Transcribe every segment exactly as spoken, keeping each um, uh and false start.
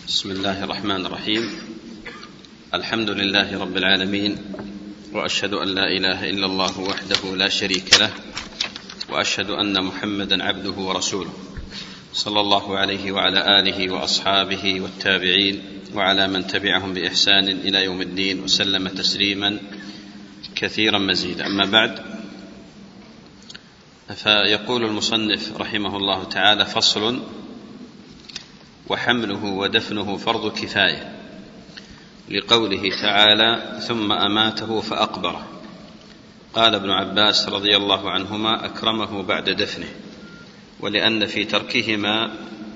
بسم الله الرحمن الرحيم. الحمد لله رب العالمين، وأشهد أن لا إله إلا الله وحده لا شريك له، وأشهد أن محمدا عبده ورسوله، صلى الله عليه وعلى آله وأصحابه والتابعين وعلى من تبعهم بإحسان إلى يوم الدين، وسلم تسليما كثيرا مزيدا. أما بعد، فيقول المصنف رحمه الله تعالى: فصل: وحمله ودفنه فرض كفاية، لقوله تعالى: ثم أماته فأقبره. قال ابن عباس رضي الله عنهما: أكرمه بعد دفنه، ولأن في تركهما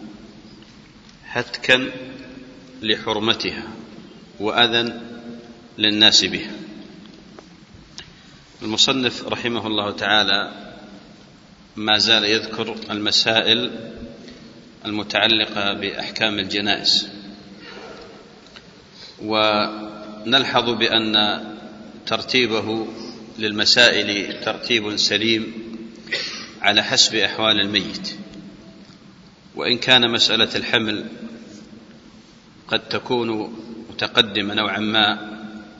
هتكا لحرمتها وأذى للناس بها. المصنف رحمه الله تعالى ما زال يذكر المسائل المتعلقة بأحكام الجنائز، ونلحظ بأن ترتيبه للمسائل ترتيب سليم على حسب أحوال الميت. وإن كان مسألة الحمل قد تكون متقدمة نوعا ما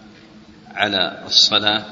على الصلاة،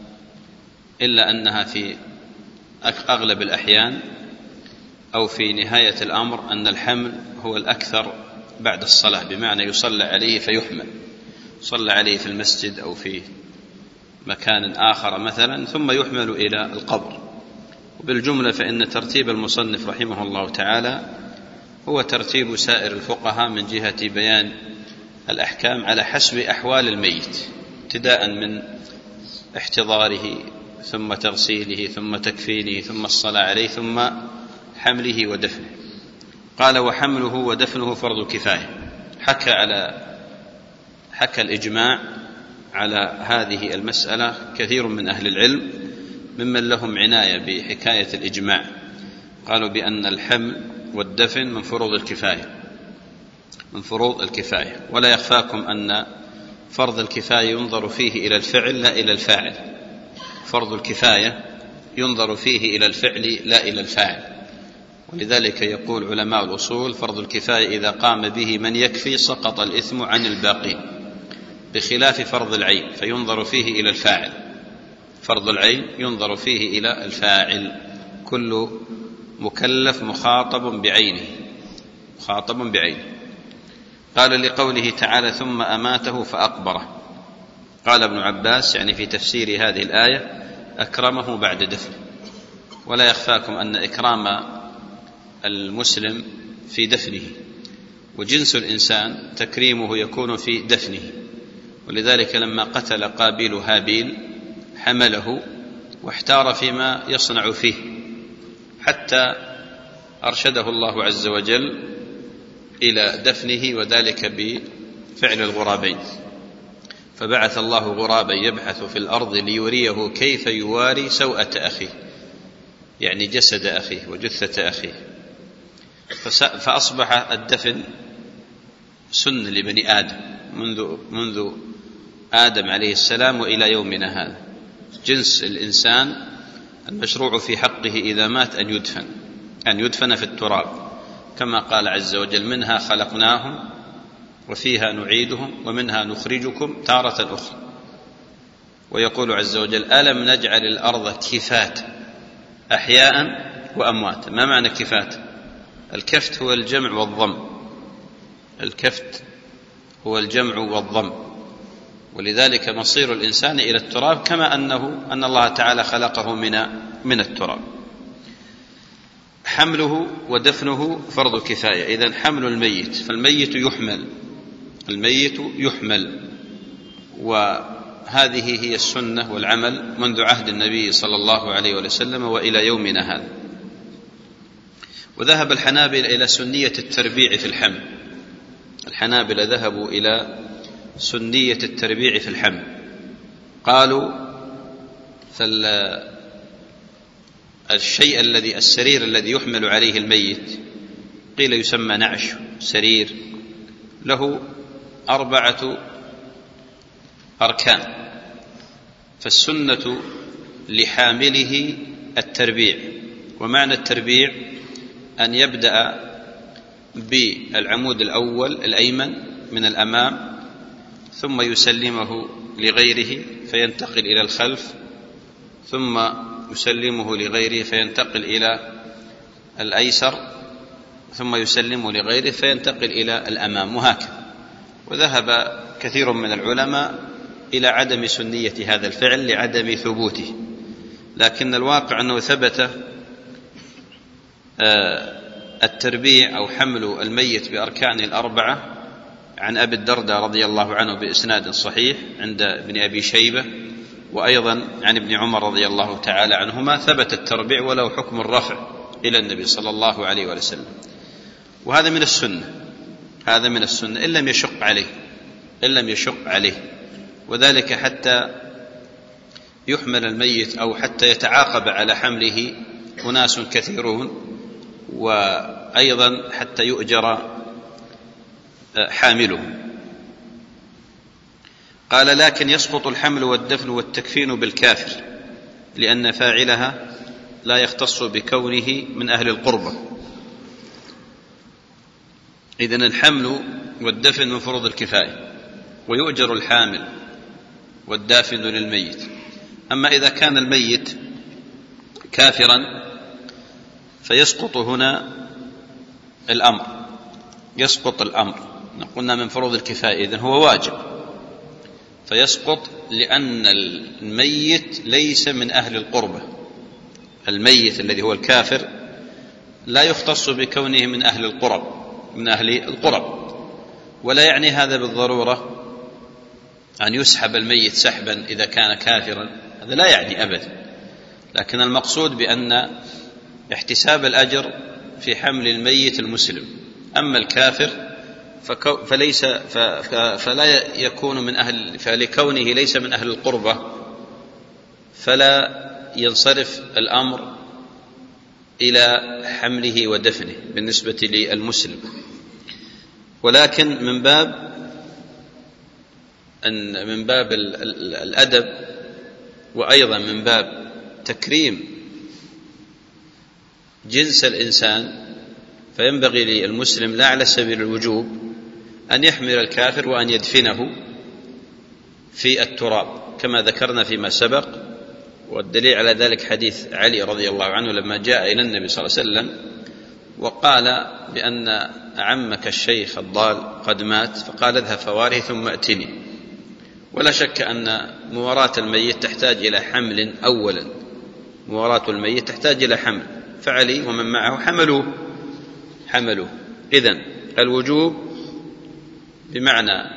إلا أنها في أغلب الأحيان أو في نهاية الأمر أن الحمل هو الأكثر بعد الصلاة، بمعنى يصلى عليه فيحمل، يصلى عليه في المسجد أو في مكان آخر مثلا، ثم يحمل إلى القبر. وبالجملة فإن ترتيب المصنف رحمه الله تعالى هو ترتيب سائر الفقهاء من جهة بيان الأحكام على حسب أحوال الميت، ابتداء من احتضاره ثم تغسيله ثم تكفينه ثم الصلاة عليه ثم حمله ودفنه. قال: وحمله ودفنه فرض كفاية. حكى على حكى الإجماع على هذه المسألة كثير من أهل العلم ممن لهم عناية بحكاية الإجماع، قالوا بأن الحمل والدفن من فروض الكفاية من فروض الكفاية ولا يخفاكم أن فرض الكفاية ينظر فيه إلى الفعل لا إلى الفاعل. فرض الكفاية ينظر فيه إلى الفعل لا إلى الفاعل، ولذلك يقول علماء الأصول: فرض الكفاية إذا قام به من يكفي سقط الإثم عن الباقين، بخلاف فرض العين فينظر فيه إلى الفاعل. فرض العين ينظر فيه إلى الفاعل، كل مكلف مخاطب بعينه مخاطب بعينه. قال: لقوله تعالى: ثم أماته فأقبره. قال ابن عباس يعني في تفسير هذه الآية: أكرمه بعد دفنه. ولا يخفاكم أن إكرام المسلم في دفنه، وجنس الإنسان تكريمه يكون في دفنه. ولذلك لما قتل قابيل هابيل حمله واحتار فيما يصنع فيه، حتى أرشده الله عز وجل إلى دفنه، وذلك بفعل الغرابين. فبعث الله غرابا يبحث في الأرض ليريه كيف يواري سوءة أخيه، يعني جسد أخيه وجثة أخيه. فأصبح الدفن سنة لبني آدم منذ منذ آدم عليه السلام وإلى يومنا هذا. جنس الإنسان المشروع في حقه إذا مات أن يدفن أن يدفن في التراب، كما قال عز وجل: منها خلقناهم وفيها نعيدهم ومنها نخرجكم تارة أخرى. ويقول عز وجل: ألم نجعل الأرض كفاة أحياء وأمواتا. ما معنى كفاة؟ الكفت هو الجمع والضم الكفت هو الجمع والضم ولذلك مصير الإنسان إلى التراب، كما أنه أن الله تعالى خلقه من من التراب. حمله ودفنه فرض كفاية. إذن حمل الميت، فالميت يحمل الميت يحمل وهذه هي السنة والعمل منذ عهد النبي صلى الله عليه وسلم وإلى يومنا هذا. وذهب الحنابلة إلى سنية التربيع في الحمل. الحنابلة ذهبوا إلى سنية التربيع في الحمل. قالوا: فالشيء الذي السرير الذي يحمل عليه الميت قيل يسمى نعش سرير، له أربعة أركان، فالسنة لحامله التربيع. ومعنى التربيع أن يبدأ بالعمود الأول الأيمن من الأمام، ثم يسلمه لغيره فينتقل إلى الخلف، ثم يسلمه لغيره فينتقل إلى الأيسر، ثم يسلمه لغيره فينتقل إلى الأمام، وهكذا. وذهب كثير من العلماء إلى عدم سنية هذا الفعل لعدم ثبوته، لكن الواقع أنه ثبت التربيع أو حمل الميت بأركانه الأربعة عن أبي الدرداء رضي الله عنه بإسناد صحيح عند ابن أبي شيبة، وأيضا عن ابن عمر رضي الله تعالى عنهما، ثبت التربيع وله حكم الرفع إلى النبي صلى الله عليه وسلم. وهذا من السنة، هذا من السنة إن لم يشق عليه، إن لم يشق عليه، وذلك حتى يحمل الميت أو حتى يتعاقب على حمله أناس كثيرون، وأيضا حتى يؤجر حامله. قال: لكن يسقط الحمل والدفن والتكفين بالكافر، لأن فاعلها لا يختص بكونه من أهل القربة. إذن الحمل والدفن من فروض الكفاية، ويؤجر الحامل والدافن للميت. أما إذا كان الميت كافرا فيسقط هنا الأمر، يسقط الأمر. قلنا من فروض الكفاية، إذن هو واجب، فيسقط لأن الميت ليس من أهل القربة. الميت الذي هو الكافر لا يختص بكونه من أهل القرب، من أهل القرب، ولا يعني هذا بالضرورة أن يسحب الميت سحبا إذا كان كافرا، هذا لا يعني أبدا. لكن المقصود بأن احتساب الأجر في حمل الميت المسلم. أما الكافر فليس فلا يكون من أهل، فلكونه ليس من أهل القربة فلا ينصرف الأمر إلى حمله ودفنه بالنسبة للمسلم. ولكن من باب أن من باب الأدب، وأيضا من باب تكريم جنس الإنسان، فينبغي للمسلم لا على سبيل الوجوب أن يحمل الكافر وأن يدفنه في التراب كما ذكرنا فيما سبق. والدليل على ذلك حديث علي رضي الله عنه لما جاء إلى النبي صلى الله عليه وسلم وقال بأن عمك الشيخ الضال قد مات، فقال: اذهب فواره ثم ائتني. ولا شك أن مواراة الميت تحتاج إلى حمل أولا، مواراة الميت تحتاج إلى حمل، فعلي ومن معه حملوه حملوه إذن الوجوب بمعنى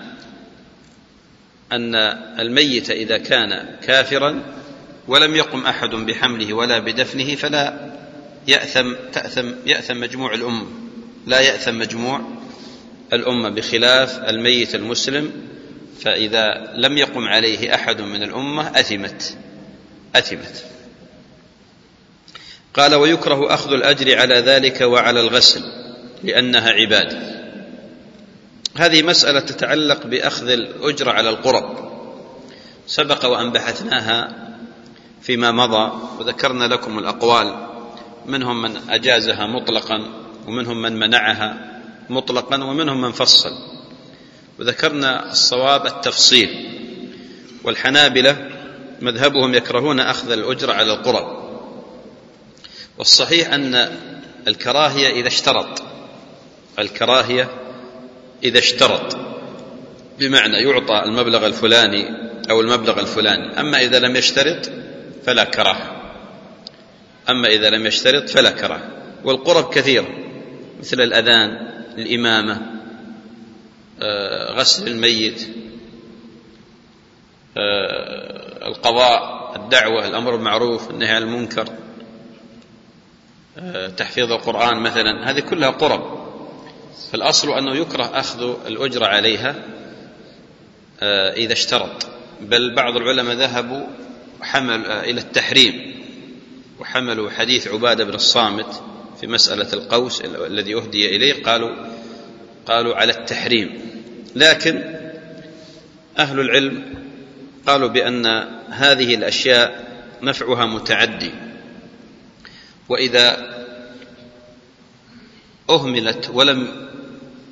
أن الميت إذا كان كافرا ولم يقم أحد بحمله ولا بدفنه فلا يأثم تأثم يأثم مجموع الأمة، لا يأثم مجموع الأمة، بخلاف الميت المسلم، فإذا لم يقم عليه أحد من الأمة أثمت أثمت قال: ويكره أخذ الأجر على ذلك وعلى الغسل لأنها عبادة. هذه مسألة تتعلق بأخذ الأجر على القرب، سبق وأن بحثناها فيما مضى وذكرنا لكم الأقوال، منهم من أجازها مطلقا، ومنهم من منعها مطلقا، ومنهم من فصل، وذكرنا الصواب التفصيل. والحنابلة مذهبهم يكرهون أخذ الأجر على القرب، والصحيح أن الكراهية إذا اشترط، الكراهية إذا اشترط بمعنى يعطى المبلغ الفلاني أو المبلغ الفلاني. أما إذا لم يشترط فلا كراهة، أما إذا لم يشترط فلا كراهة. والقرب كثيرة، مثل الأذان، الإمامة، غسل الميت، القضاء، الدعوة، الأمر بالمعروف، النهي عن المنكر، تحفيظ القرآن مثلا، هذه كلها قرب. فالأصل أنه يكره أخذ الأجر عليها إذا اشترط، بل بعض العلماء ذهبوا حمل إلى التحريم، وحملوا حديث عبادة بن الصامت في مسألة القوس الذي أهدي إليه، قالوا قالوا على التحريم. لكن أهل العلم قالوا بأن هذه الأشياء نفعها متعدي، وإذا أهملت ولم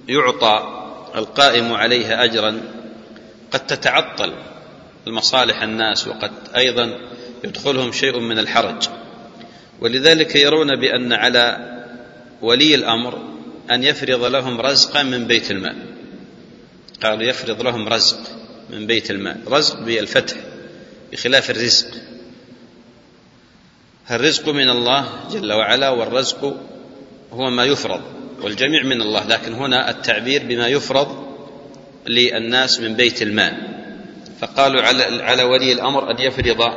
يعطى القائم عليها أجرا قد تتعطل المصالح الناس، وقد أيضا يدخلهم شيء من الحرج، ولذلك يرون بأن على ولي الأمر أن يفرض لهم رزقا من بيت المال. قالوا يفرض لهم رزق من بيت المال، رزق بالفتح بخلاف الرزق. الرزق من الله جل وعلا، والرزق هو ما يفرض، والجميع من الله، لكن هنا التعبير بما يفرض للناس من بيت المال. فقالوا على ولي الأمر أن يفرض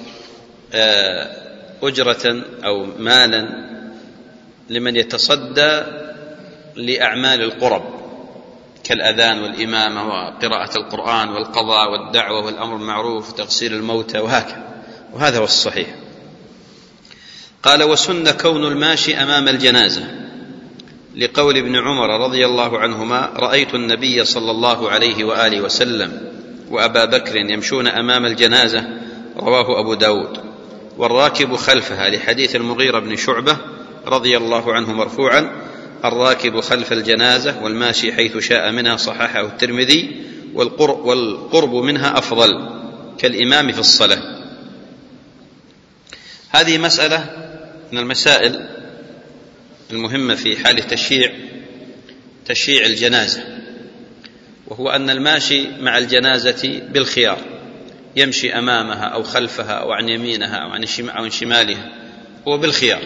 أجرة أو مالا لمن يتصدى لأعمال القرب كالأذان والإمامة وقراءة القرآن والقضاء والدعوة والأمر بالمعروف وتغسيل الموتى وهكذا، وهذا هو الصحيح. قال: وسن كون الماشي أمام الجنازة، لقول ابن عمر رضي الله عنهما: رأيت النبي صلى الله عليه وآله وسلم وأبا بكر يمشون أمام الجنازة، رواه أبو داود. والراكب خلفها، لحديث المغيرة بن شعبة رضي الله عنه مرفوعا: الراكب خلف الجنازة والماشي حيث شاء منها، صححه الترمذي. والقرب منها أفضل كالإمام في الصلاة. هذه مسألة من المسائل المهمة في حال تشييع تشييع الجنازة، وهو أن الماشي مع الجنازة بالخيار، يمشي أمامها أو خلفها أو عن يمينها أو عن شمالها، هو بالخيار.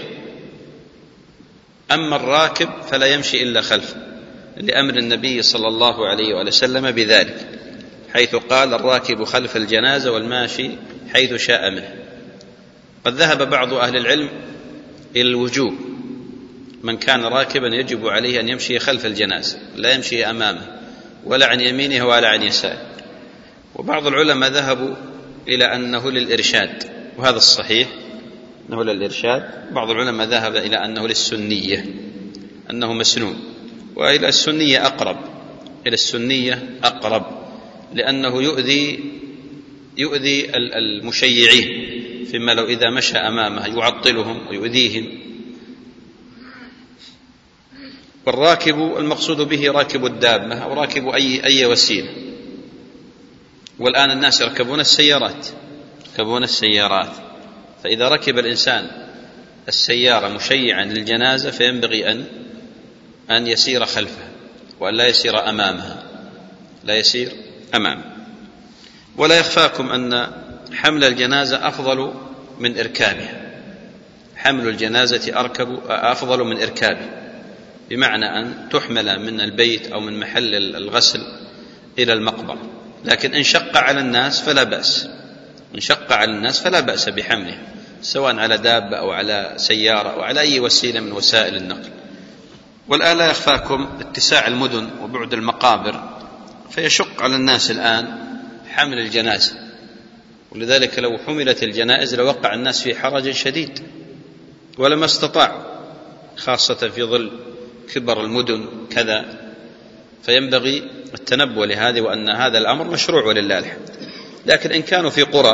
أما الراكب فلا يمشي إلا خلفه، لأمر النبي صلى الله عليه وسلم بذلك، حيث قال: الراكب خلف الجنازة والماشي حيث شاء منه. قد ذهب بعض أهل العلم إلى الوجوب، من كان راكبا يجب عليه أن يمشي خلف الجنازة، لا يمشي أمامه ولا عن يمينه ولا عن يساره. وبعض العلماء ذهبوا إلى أنه للإرشاد، وهذا الصحيح أنه للإرشاد. بعض العلماء ذهب إلى أنه للسنية، أنه مسنون، وإلى السنية أقرب، إلى السنية أقرب، لأنه يؤذي يؤذي المشيعين، فيما لو إذا مشى أمامها يعطلهم ويؤذيهم. والراكب المقصود به راكب الدابة أو راكب أي أي وسيلة. والآن الناس يركبون السيارات يركبون السيارات فإذا ركب الإنسان السيارة مشيعا للجنازة فينبغي أن أن يسير خلفها، وأن لا يسير أمامها، لا يسير أمامها. ولا يخفاكم أن حمل الجنازة أفضل من إركابها، حمل الجنازة أركب أفضل من إركابها، بمعنى أن تحمل من البيت أو من محل الغسل إلى المقبرة. لكن إن شق على الناس فلا بأس، إن شق على الناس فلا بأس بحمله، سواء على دابة أو على سيارة أو على أي وسيلة من وسائل النقل. والآن لا يخفاكم اتساع المدن وبعد المقابر، فيشق على الناس الآن حمل الجنازة، ولذلك لو حملت الجنائز لوقع الناس في حرج شديد ولما استطاعوا، خاصة في ظل كبر المدن كذا. فينبغي التنبؤ لهذه، وأن هذا الأمر مشروع ولله الحمد. لكن إن كانوا في قرى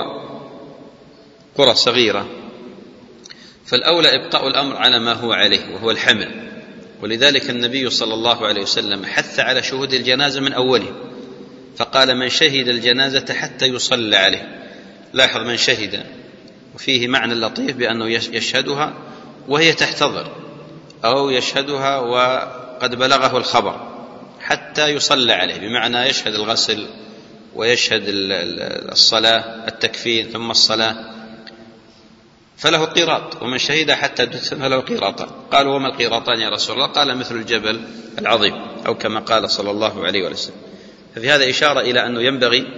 قرى صغيرة فالأولى إبقاء الأمر على ما هو عليه، وهو الحمل. ولذلك النبي صلى الله عليه وسلم حث على شهود الجنازة من أوله، فقال: من شهد الجنازة حتى يصلى عليه. لاحظ، من شهد، وفيه معنى لطيف بأنه يشهدها وهي تحتضر، أو يشهدها وقد بلغه الخبر حتى يصلى عليه، بمعنى يشهد الغسل ويشهد الصلاة، التكفين ثم الصلاة، فله قيراط. ومن شهد حتى دثن فله قيراطان. قالوا: وما القيراطان يا رسول الله؟ قال: مثل الجبل العظيم، أو كما قال صلى الله عليه وسلم. ففي هذا إشارة إلى أنه ينبغي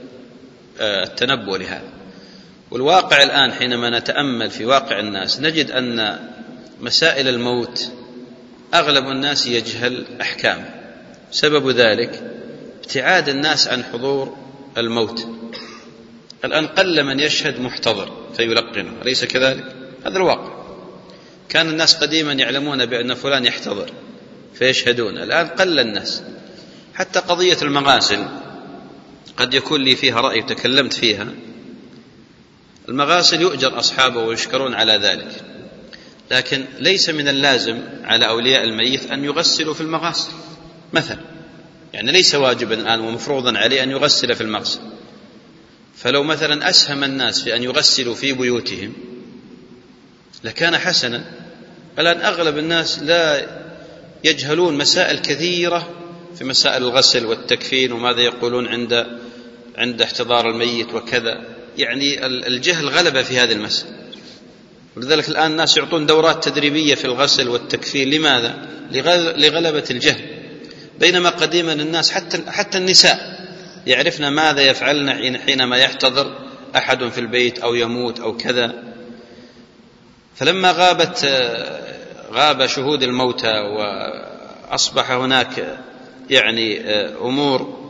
التنبؤ لهذا. والواقع الآن حينما نتأمل في واقع الناس نجد أن مسائل الموت أغلب الناس يجهل أحكامه. سبب ذلك ابتعاد الناس عن حضور الموت. الآن قل من يشهد محتضر فيلقنه، أليس كذلك؟ هذا الواقع. كان الناس قديما يعلمون بأن فلان يحتضر فيشهدون، الآن قل الناس. حتى قضية المغاسل قد يكون لي فيها رأي تكلمت فيها. المغاسل يؤجر أصحابه ويشكرون على ذلك، لكن ليس من اللازم على أولياء الميت أن يغسلوا في المغاسل، مثلا، يعني ليس واجبا الآن ومفروضا عليه أن يغسل في المغسل. فلو مثلا أسهم الناس في أن يغسلوا في بيوتهم لكان حسنا. الآن أغلب الناس لا يجهلون مسائل كثيرة في مسائل الغسل والتكفين وماذا يقولون عند عند احتضار الميت وكذا، يعني الجهل غلب في هذه المسألة. ولذلك الآن الناس يعطون دورات تدريبية في الغسل والتكفين. لماذا؟ لغلبة الجهل. بينما قديما الناس حتى حتى النساء يعرفن ماذا يفعلن حينما يحتضر أحد في البيت أو يموت أو كذا. فلما غابت غاب شهود الموتى وأصبح هناك يعني أمور،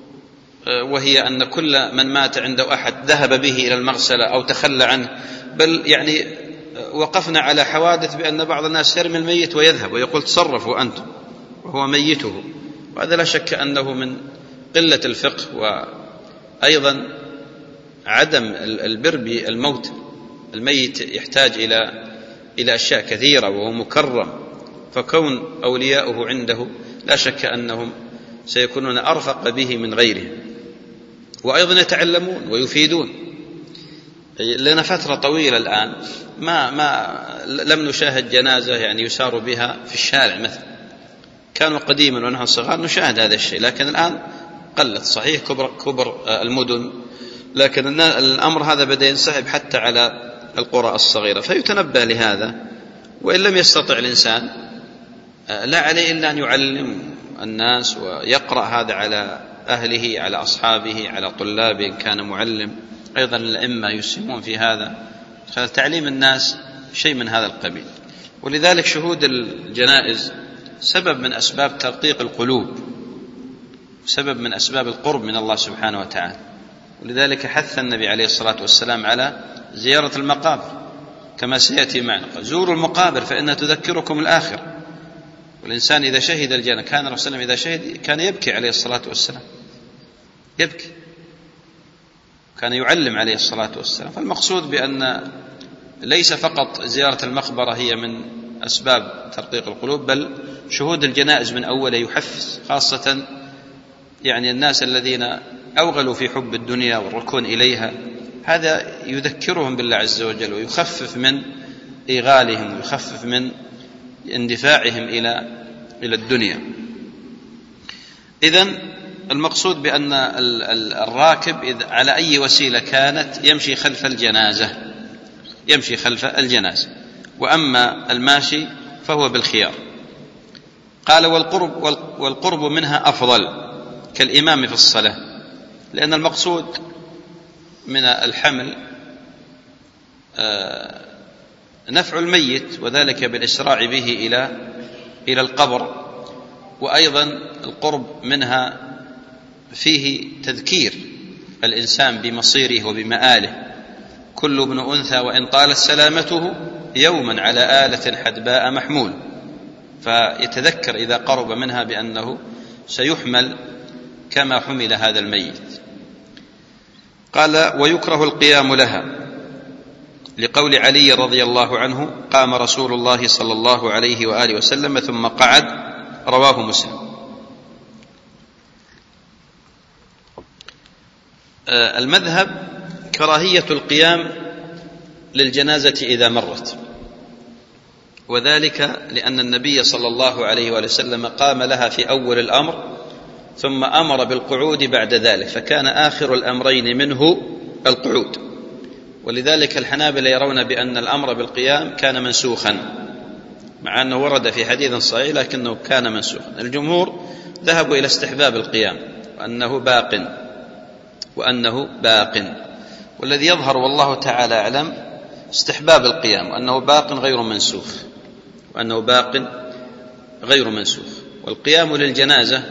وهي أن كل من مات عنده أحد ذهب به إلى المغسلة أو تخلى عنه، بل يعني وقفنا على حوادث بأن بعض الناس يرمي الميت ويذهب ويقول تصرفوا أنتم وهو ميته. وهذا لا شك أنه من قلة الفقه، وأيضا عدم البر بالموت. الميت يحتاج إلى إلى أشياء كثيرة وهو مكرم، فكون أولياؤه عنده لا شك أنهم سيكونون أرفق به من غيرهم، وأيضا يتعلمون ويفيدون. لنا فترة طويلة الآن ما ما لم نشاهد جنازة يعني يسار بها في الشارع مثلا. كانوا قديما ونحن صغار نشاهد هذا الشيء، لكن الآن قلت. صحيح كبر كبر المدن، لكن الأمر هذا بدأ ينسحب حتى على القرى الصغيرة. فيتنبه لهذا، وإن لم يستطع الإنسان لا عليه إلا أن يعلم الناس ويقرأ هذا على أهله، على أصحابه، على طلابه إن كان معلم. أيضا الأئمة يسهمون في هذا، فتعليم الناس شيء من هذا القبيل. ولذلك شهود الجنائز سبب من أسباب ترقيق القلوب، سبب من أسباب القرب من الله سبحانه وتعالى. ولذلك حث النبي عليه الصلاة والسلام على زيارة المقابر كما سيأتي معنا. زوروا المقابر فإنها تذكركم الآخرة. والإنسان إذا شهد الجنة، كان الرسول صلى الله عليه وسلم إذا شهد كان يبكي عليه الصلاة والسلام، يبكي، كان يعلم عليه الصلاة والسلام. فالمقصود بأن ليس فقط زيارة المقبرة هي من أسباب ترقيق القلوب، بل شهود الجنائز من أوله يحفز، خاصة يعني الناس الذين أوغلوا في حب الدنيا والركون إليها. هذا يذكرهم بالله عز وجل ويخفف من إيغالهم ويخفف من اندفاعهم إلى إلى الدنيا. إذن المقصود بأن الراكب على أي وسيلة كانت يمشي خلف الجنازة، يمشي خلف الجنازة. وأما الماشي فهو بالخيار. قال والقرب, والقرب منها أفضل كالإمام في الصلاة، لأن المقصود من الحمل نفع الميت، وذلك بالإسراع به إلى إلى القبر. وأيضا القرب منها فيه تذكير الإنسان بمصيره وبمآله. كل ابن أنثى وإن طالت سلامته يوما على آلة حدباء محمول، فيتذكر إذا قرب منها بأنه سيحمل كما حمل هذا الميت. قال ويكره القيام لها لقول علي رضي الله عنه قام رسول الله صلى الله عليه وآله وسلم ثم قعد، رواه مسلم. المذهب كراهية القيام للجنازة إذا مرت، وذلك لأن النبي صلى الله عليه وآله وسلم قام لها في أول الأمر ثم أمر بالقعود بعد ذلك، فكان آخر الأمرين منه القعود. ولذلك الحنابلة يرون بأن الأمر بالقيام كان منسوخا، مع أنه ورد في حديث صحيح لكنه كان منسوخا. الجمهور ذهبوا إلى استحباب القيام وأنه باق وأنه باق والذي يظهر والله تعالى أعلم استحباب القيام، وأنه باق غير منسوخ وأنه باق غير منسوخ. والقيام للجنازة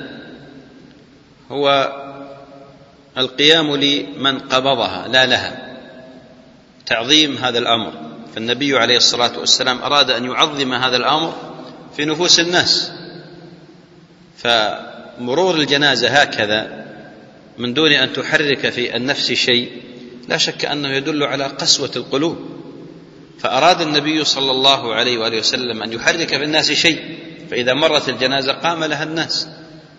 هو القيام لمن قبضها لا لها، تعظيم هذا الأمر. فالنبي عليه الصلاة والسلام أراد أن يعظم هذا الأمر في نفوس الناس، فمرور الجنازة هكذا من دون أن تحرك في النفس شيء لا شك أنه يدل على قسوة القلوب. فأراد النبي صلى الله عليه وآله وسلم أن يحرك في الناس شيء، فإذا مرت الجنازة قام لها الناس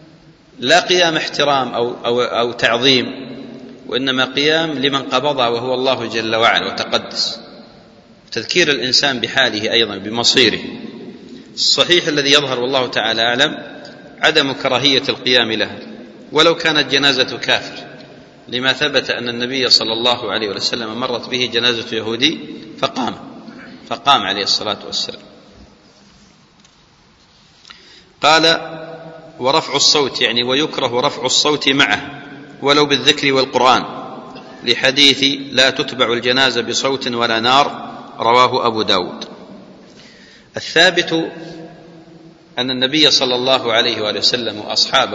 لا قيام احترام أو, أو, أو تعظيم، وإنما قيام لمن قبضه وهو الله جل وعلا وتقدس، تذكير الإنسان بحاله أيضا بمصيره. الصحيح الذي يظهر والله تعالى أعلم عدم كراهية القيام لها ولو كانت جنازة كافر، لما ثبت أن النبي صلى الله عليه وسلم مرت به جنازة يهودي فقام فقام عليه الصلاة والسلام. قال ورفع الصوت، يعني ويكره رفع الصوت معه ولو بالذكر والقرآن، لحديث لا تتبع الجنازة بصوت ولا نار، رواه أبو داود. الثابت أن النبي صلى الله عليه وآله وسلم وأصحابه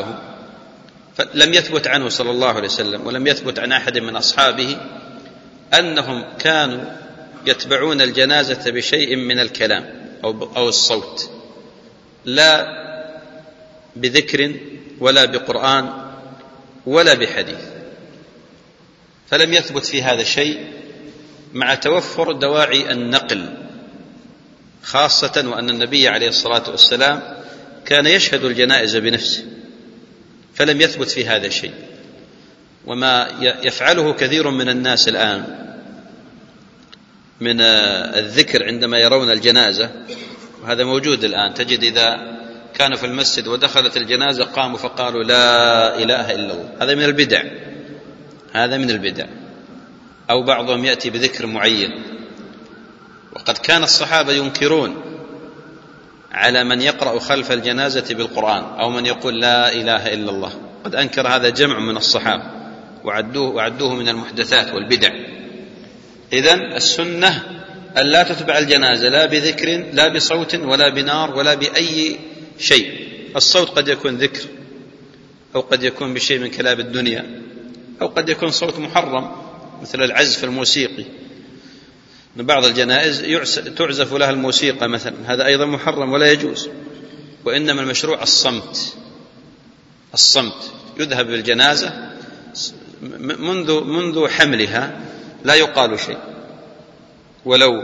لم يثبت عنه صلى الله عليه وسلم ولم يثبت عن أحد من أصحابه أنهم كانوا يتبعون الجنازة بشيء من الكلام أو الصوت، لا بذكر ولا بقرآن ولا بحديث، فلم يثبت في هذا الشيء مع توفر دواعي النقل، خاصة وأن النبي عليه الصلاة والسلام كان يشهد الجنائز بنفسه، فلم يثبت في هذا الشيء. وما يفعله كثير من الناس الآن من الذكر عندما يرون الجنازة، وهذا موجود الآن، تجد إذا كانوا في المسجد ودخلت الجنازة قاموا فقالوا لا إله إلا الله، هذا من البدع، هذا من البدع. أو بعضهم يأتي بذكر معين، وقد كان الصحابة ينكرون على من يقرأ خلف الجنازة بالقرآن أو من يقول لا إله إلا الله، قد أنكر هذا جمع من الصحابة وعدوه, وعدوه من المحدثات والبدع. إذن السنة أن لا تتبع الجنازة لا بذكر لا بصوت ولا بنار ولا بأي شيء. الصوت قد يكون ذكر، أو قد يكون بشيء من كلام الدنيا، أو قد يكون صوت محرم مثل العزف الموسيقي، من بعض الجنائز تعزف لها الموسيقى مثلا، هذا أيضا محرم ولا يجوز. وإنما المشروع الصمت، الصمت. يذهب بالجنازة منذ منذ حملها لا يقال شيء، ولو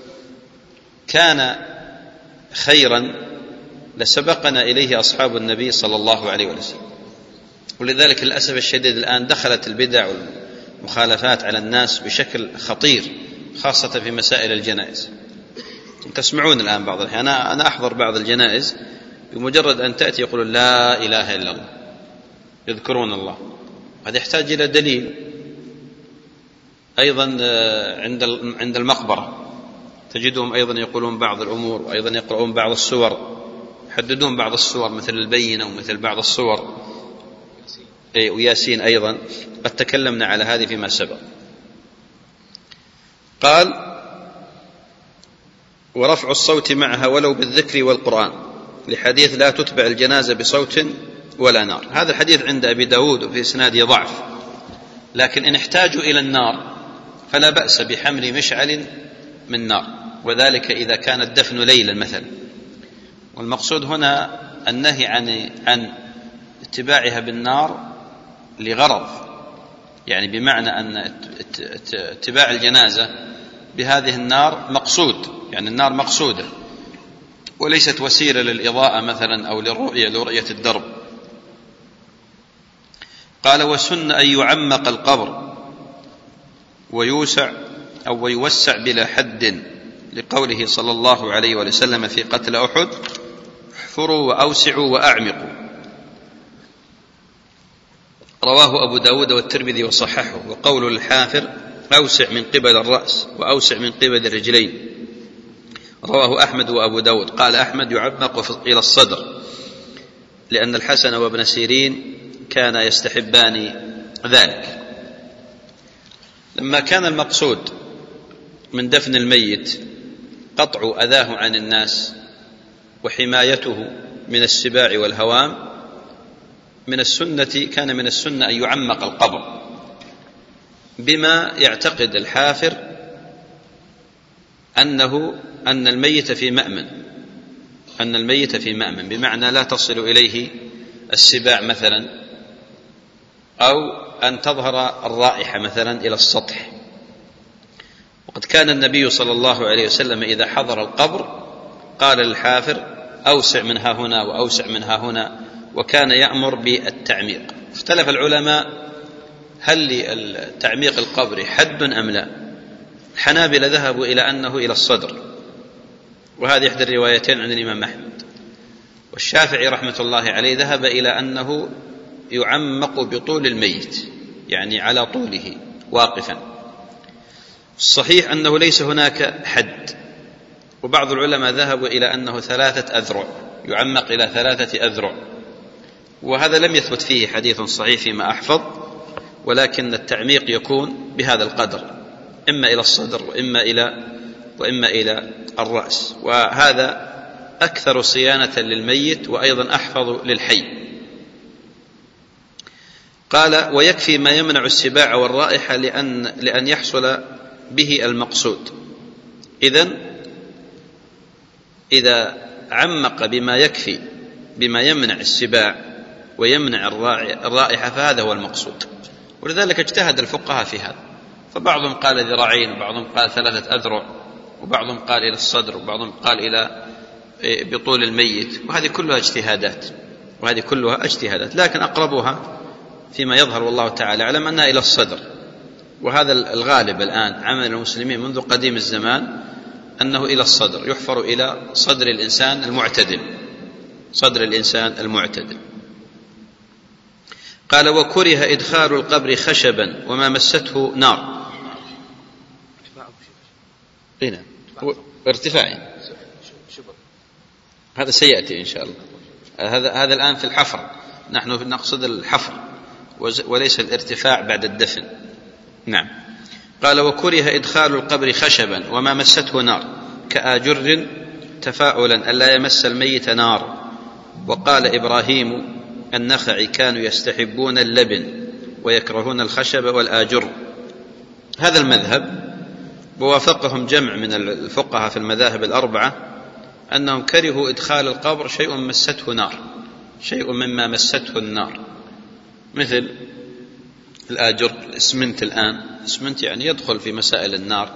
كان خيرا لسبقنا إليه أصحاب النبي صلى الله عليه وسلم. ولذلك للأسف الشديد الآن دخلت البدع والمخالفات على الناس بشكل خطير، خاصة في مسائل الجنائز. تسمعون الآن بعض الأحيان، أنا أنا أحضر بعض الجنائز بمجرد أن تأتي يقولون لا إله إلا الله، يذكرون الله. هذا يحتاج إلى دليل. أيضا عند عند المقبرة تجدهم أيضا يقولون بعض الأمور، وأيضا يقرؤون بعض السور، يحددون بعض السور مثل البينة ومثل بعض السور وياسين أيضا، قد تكلمنا على هذه فيما سبق. قال ورفع الصوت معها ولو بالذكر والقرآن، لحديث لا تتبع الجنازة بصوت ولا نار. هذا الحديث عند أبي داود وفي إسناده ضعف، لكن إن احتاجوا إلى النار فلا بأس بحمل مشعل من نار، وذلك إذا كان الدفن ليلا مثلا. والمقصود هنا النهي عن عن اتباعها بالنار لغرض، يعني بمعنى أن اتباع الجنازة بهذه النار مقصود، يعني النار مقصودة وليست وسيلة للإضاءة مثلا أو للرؤية لرؤية الدرب. قال وسن أن يعمق القبر ويوسع أو ويوسع بلا حد، لقوله صلى الله عليه وسلم في قتل أحد احفروا وأوسعوا وأعمقوا، رواه أبو داود والترمذي وصححه. وقول الحافر أوسع من قبل الرأس وأوسع من قبل الرجلين، رواه أحمد وأبو داود. قال أحمد يعمق إلى الصدر، لأن الحسن وابن سيرين كان يستحبان ذلك. لما كان المقصود من دفن الميت قطع أذاه عن الناس وحمايته من السباع والهوام، من السنة كان من السنة أن يعمق القبر بما يعتقد الحافر أنه أن الميت في مأمن، أن الميت في مأمن بمعنى لا تصل إليه السباع مثلا، أو أن تظهر الرائحة مثلا إلى السطح. وقد كان النبي صلى الله عليه وسلم إذا حضر القبر قال للحافر أوسع منها هنا وأوسع منها هنا وكان يأمر بالتعميق. اختلف العلماء هل للتعميق القبر حد أم لا. الحنابلة ذهبوا إلى أنه إلى الصدر، وهذه إحدى الروايتين عن الإمام أحمد. والشافعي رحمة الله عليه ذهب إلى أنه يعمق بطول الميت، يعني على طوله واقفا. الصحيح أنه ليس هناك حد، وبعض العلماء ذهبوا إلى أنه ثلاثة أذرع، يعمق إلى ثلاثة أذرع، وهذا لم يثبت فيه حديث صحيح فيما أحفظ، ولكن التعميق يكون بهذا القدر، إما إلى الصدر وإما إلى وإما إلى الرأس، وهذا أكثر صيانة للميت وأيضا أحفظ للحي. قال: ويكفي ما يمنع السباع والرائحة لأن, لأن يحصل به المقصود. إذن إذا عمق بما يكفي بما يمنع السباع ويمنع الرائحة فهذا هو المقصود. ولذلك اجتهد الفقهاء في هذا، فبعضهم قال ذراعين، وبعضهم قال ثلاثة أذرع، وبعضهم قال إلى الصدر، وبعضهم قال إلى بطول الميت، وهذه كلها اجتهادات وهذه كلها اجتهادات لكن أقربها فيما يظهر والله تعالى أعلم أنها إلى الصدر. وهذا الغالب الآن عمل المسلمين منذ قديم الزمان أنه إلى الصدر، يحفر إلى صدر الإنسان المعتدل، صدر الإنسان المعتدل. قال: وكره إدخال القبر خشبا وما مسته نار. هنا ارتفاعي، هذا سيأتي إن شاء الله. هذا هذا الآن في الحفر، نحن نقصد الحفر وليس الارتفاع بعد الدفن. نعم. قال: وكره إدخال القبر خشبا وما مسته نار كآجر تفاؤلا ألا يمس الميت نار. وقال إبراهيم النخعي: كانوا يستحبون اللبن ويكرهون الخشب والآجر. هذا المذهب ووافقهم جمع من الفقهاء في المذاهب الأربعة أنهم كرهوا إدخال القبر شيء مسته نار، شيء مما مسته النار، مثل الآجر، الإسمنت. الآن الإسمنت يعني يدخل في مسائل النار،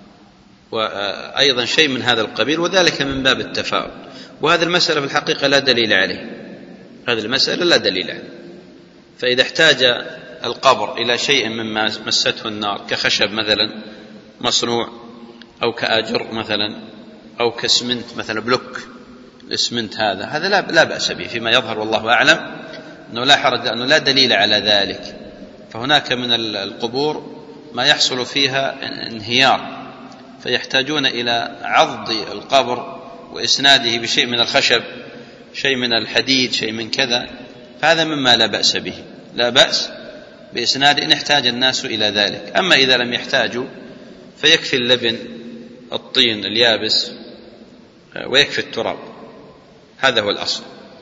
وأيضا شيء من هذا القبيل، وذلك من باب التفاؤل. وهذه المسألة في الحقيقة لا دليل عليه، هذه المسألة لا دليل عليه. فإذا احتاج القبر إلى شيء مما مسته النار كخشب مثلا مصنوع، أو كآجر مثلا، أو كاسمنت مثلا بلوك الإسمنت، هذا هذا لا لا بأس به فيما يظهر والله أعلم، أنه لا حرج، لأنه لا دليل على ذلك. فهناك من القبور ما يحصل فيها انهيار، فيحتاجون إلى عض القبر وإسناده بشيء من الخشب، شيء من الحديد، شيء من كذا، فهذا مما لا بأس به، لا بأس بإسناد إن احتاج الناس إلى ذلك. أما إذا لم يحتاجوا فيكفي اللبن، الطين اليابس، ويكفي التراب، هذا هو الأصل.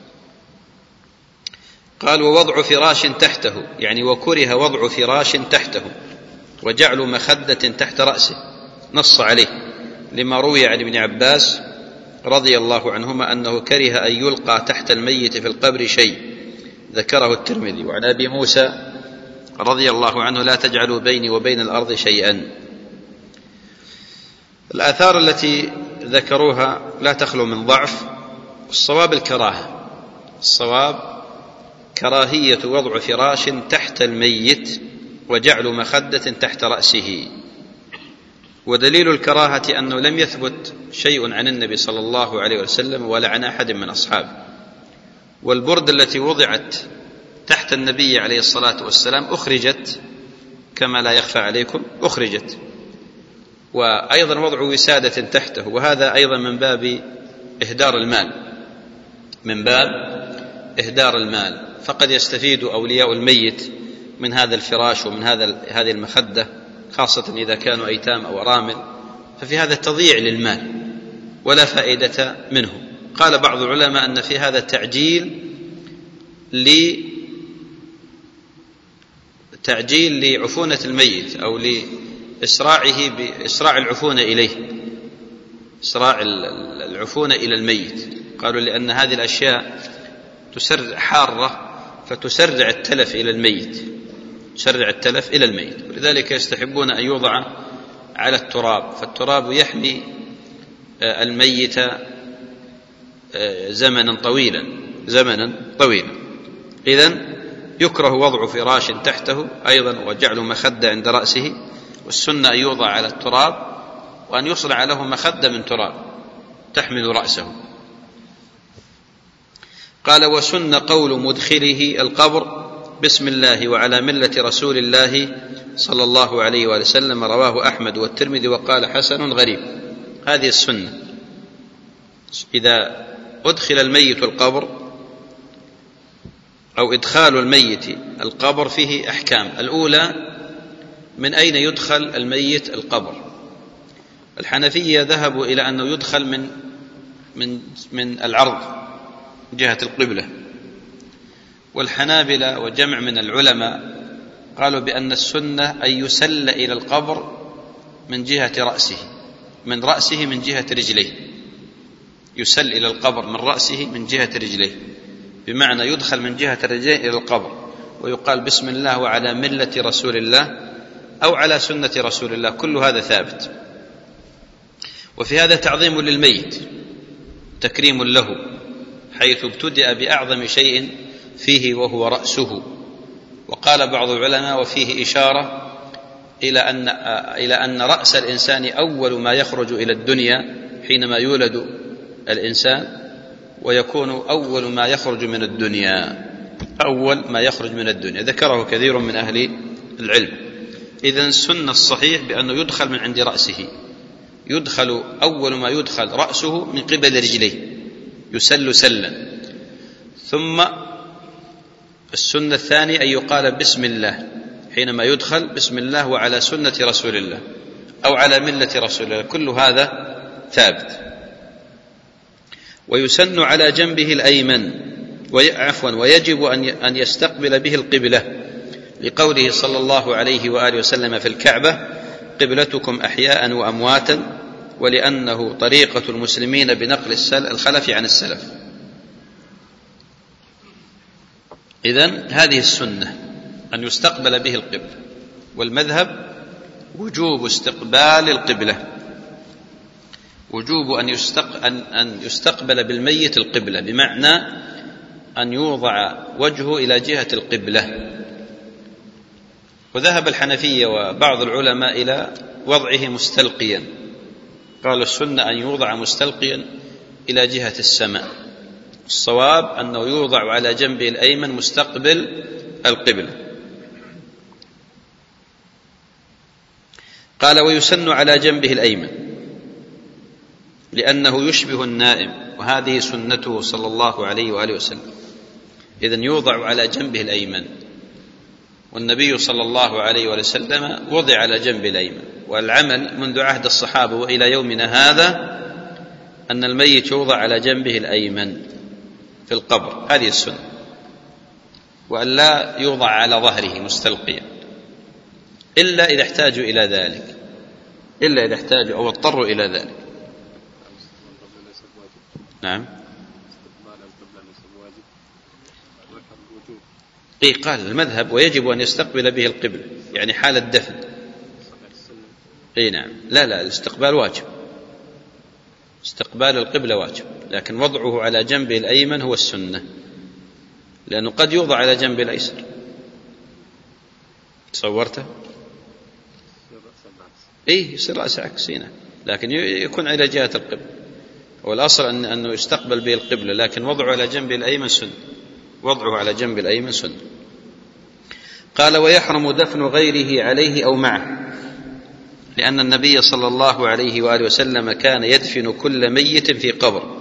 قال: ووضع فراش تحته، يعني وكره وضع فراش تحته وجعل مخدة تحت رأسه، نص عليه لما روي عن ابن عباس رضي الله عنهما أنه كره أن يلقى تحت الميت في القبر شيء، ذكره الترمذي. وعن أبي موسى رضي الله عنه: لا تجعلوا بيني وبين الأرض شيئا. الآثار التي ذكروها لا تخلو من ضعف، الصواب الكراهة، الصواب كراهية وضع فراش تحت الميت وجعل مخدة تحت رأسه. ودليل الكراهة أنه لم يثبت شيء عن النبي صلى الله عليه وسلم ولا عن أحد من أصحابه. والبرد التي وضعت تحت النبي عليه الصلاة والسلام أخرجت كما لا يخفى عليكم، أخرجت. وأيضا وضع وسادة تحته، وهذا أيضا من باب إهدار المال، من باب إهدار المال. فقد يستفيد أولياء الميت من هذا الفراش ومن هذا هذه المخدة، خاصة إذا كانوا أيتام أو أرامل، ففي هذا تضييع للمال ولا فائدة منه. قال بعض العلماء أن في هذا تعجيل تعجيل لعفونة الميت، أو لإسراعه بإسراع العفونة إليه، إسراع العفونة إلى الميت. قالوا لأن هذه الأشياء تسرع حارة فتسرع التلف إلى الميت، تسرع التلف إلى الميت، ولذلك يستحبون أن يوضع على التراب، فالتراب يحمي الميت زمنا طويلا، زمنا طويلا. إذن يكره وضع فراش تحته أيضا وجعل مخدة عند رأسه، والسنة أن يوضع على التراب وأن يصنع له مخدة من تراب تحمل رأسه. قال: وسن قول مدخله القبر: بسم الله وعلى ملة رسول الله صلى الله عليه وآله وسلم، رواه أحمد والترمذي وقال حسن غريب. هذه السنة. إذا أدخل الميت القبر أو إدخال الميت القبر فيه أحكام. الأولى: من أين يدخل الميت القبر؟ الحنفية ذهبوا إلى أنه يدخل من من من العرض جهة القبلة، والحنابلة وجمع من العلماء قالوا بأن السنة أن يسل إلى القبر من جهة رأسه، من رأسه من جهة رجليه، يسل إلى القبر من رأسه من جهة رجليه، بمعنى يدخل من جهة الرجلين إلى القبر ويقال بسم الله وعلى ملة رسول الله أو على سنة رسول الله، كل هذا ثابت. وفي هذا تعظيم للميت، تكريم له، حيث ابتدأ بأعظم شيء فيه وهو رأسه. وقال بعض العلماء وفيه إشارة إلى أن إلى أن رأس الإنسان أول ما يخرج إلى الدنيا حينما يولد الإنسان، ويكون أول ما يخرج من الدنيا، أول ما يخرج من الدنيا، ذكره كثير من أهل العلم. إذن السنة الصحيح بأنه يدخل من عند رأسه، يدخل أول ما يدخل رأسه من قبل رجليه، يسل سلا. ثم السنة الثانية أن يقال بسم الله حينما يدخل، بسم الله وعلى سنة رسول الله أو على ملة رسول الله، كل هذا ثابت. ويسن على جنبه الأيمن، عفوا ويجب أن يستقبل به القبلة، لقوله صلى الله عليه وآله وسلم في الكعبة: قبلتكم أحياء وأمواتا، ولأنه طريقة المسلمين بنقل الخلف عن السلف. إذن هذه السنة أن يستقبل به القبلة، والمذهب وجوب استقبال القبلة، وجوب أن أن يستقبل بالميت القبلة، بمعنى أن يوضع وجهه إلى جهة القبلة. وذهب الحنفية وبعض العلماء إلى وضعه مستلقيا، قالوا السنة أن يوضع مستلقيا إلى جهة السماء، الصواب أنه يوضع على جنبه الأيمن مستقبل القبلة. قال: ويسن على جنبه الأيمن لأنه يشبه النائم، وهذه سنته صلى الله عليه وآله وسلم. إذن يوضع على جنبه الأيمن، والنبي صلى الله عليه وآله وسلم وضع على جنبه الأيمن. والعمل منذ عهد الصحابة وإلى يومنا هذا أن الميت يوضع على جنبه الأيمن في القبر، هذه السنة، وأن لا يوضع على ظهره مستلقيا، إلا إذا احتاجوا إلى ذلك، إلا إذا احتاجوا أو اضطروا إلى ذلك. نعم. إيه، قال المذهب ويجب أن يستقبل به القبلة، يعني حال الدفن. إيه نعم. لا لا الاستقبال واجب، استقبال القبلة واجب، لكن وضعه على جنبه الأيمن هو السنة، لأنه قد يوضع على جنبه الأيسر. تصورته؟ إيه يصير رأس عكس هنا، لكن يكون على جهة القبلة، والأصل أن أنه يستقبل به القبلة، لكن وضعه على جنبه الأيمن سنة، وضعه على جنب الأيمن سنة. قال: ويحرم دفن غيره عليه أو معه، لأن النبي صلى الله عليه وآله وسلم كان يدفن كل ميت في قبر.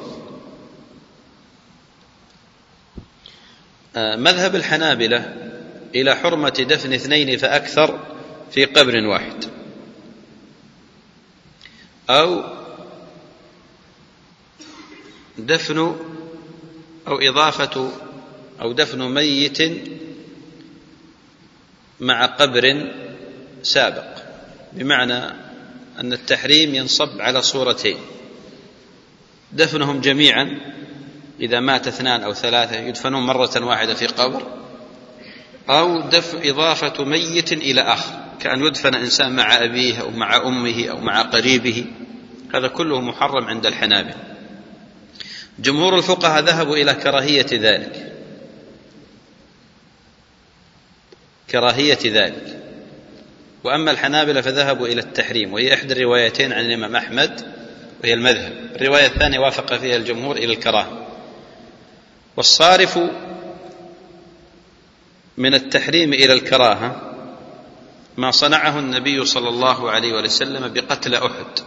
مذهب الحنابلة إلى حرمة دفن اثنين فأكثر في قبر واحد، أو دفن أو إضافة أو دفن ميت مع قبر سابق، بمعنى أن التحريم ينصب على صورتين: دفنهم جميعا إذا مات اثنان أو ثلاثة يدفنون مرة واحدة في قبر، أو دفن إضافة ميت إلى آخر، كأن يدفن إنسان مع أبيه أو مع أمه أو مع قريبه، هذا كله محرم عند الحنابلة. جمهور الفقهاء ذهبوا إلى كراهية ذلك، كراهية ذلك. وأما الحنابلة فذهبوا إلى التحريم، وهي إحدى الروايتين عن الإمام أحمد وهي المذهب. الرواية الثانية وافق فيها الجمهور إلى الكراهة. والصارف من التحريم إلى الكراهة ما صنعه النبي صلى الله عليه وسلم بقتل أحد،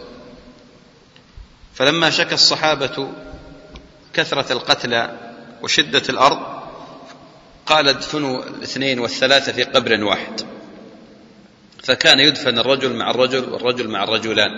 فلما شكى الصحابة كثرة القتلى وشدة الأرض قال ادفنوا الاثنين والثلاثة في قبر واحد، فكان يدفن الرجل مع الرجل والرجل مع الرجلان.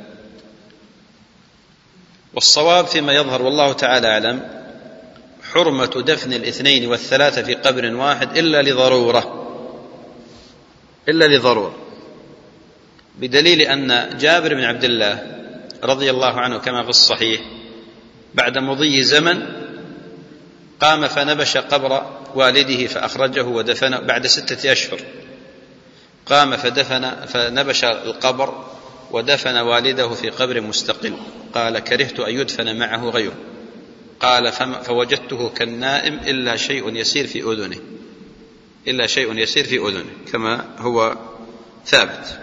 والصواب فيما يظهر والله تعالى أعلم حرمة دفن الاثنين والثلاثة في قبر واحد إلا لضرورة، إلا لضرورة، بدليل أن جابر بن عبد الله رضي الله عنه كما في الصحيح بعد مضي زمن قام فنبش قبر والده فأخرجه ودفنه بعد ستة أشهر، قام فدفن فنبش القبر ودفن والده في قبر مستقل، قال كرهت أن يدفن معه غيره، قال فوجدته كالنائم إلا شيء يسير في أذنه، إلا شيء يسير في أذنه كما هو ثابت.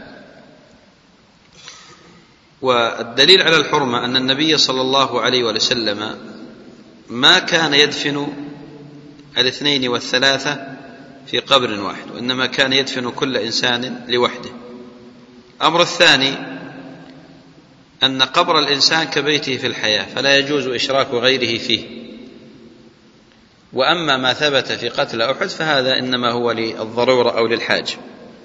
والدليل على الحرمة أن النبي صلى الله عليه وسلم ما كان يدفن الاثنين والثلاثة في قبر واحد، وإنما كان يدفن كل إنسان لوحده. الأمر الثاني أن قبر الإنسان كبيته في الحياة فلا يجوز إشراك غيره فيه. وأما ما ثبت في قتل أحد فهذا إنما هو للضرورة أو للحاجة،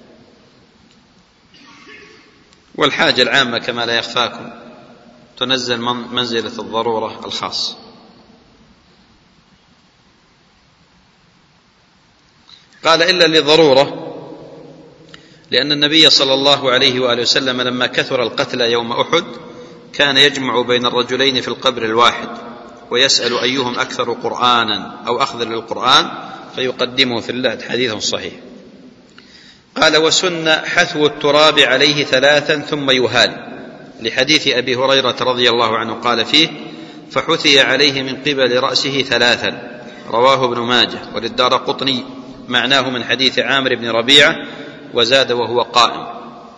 والحاجة العامة كما لا يخفاكم تنزل منزلة الضرورة الخاص. قال إلا لضرورة، لأن النبي صلى الله عليه وآله وسلم لما كثر القتل يوم أحد كان يجمع بين الرجلين في القبر الواحد ويسأل أيهم أكثر قرآنا أو أخذ للقرآن فيقدمه في الله، حديث صحيح. قال وسن حثو التراب عليه ثلاثا ثم يهال، لحديث أبي هريرة رضي الله عنه قال فيه فحثي عليه من قبل رأسه ثلاثا، رواه ابن ماجه وللدارقطني معناه من حديث عامر بن ربيعة وزاد وهو قائم.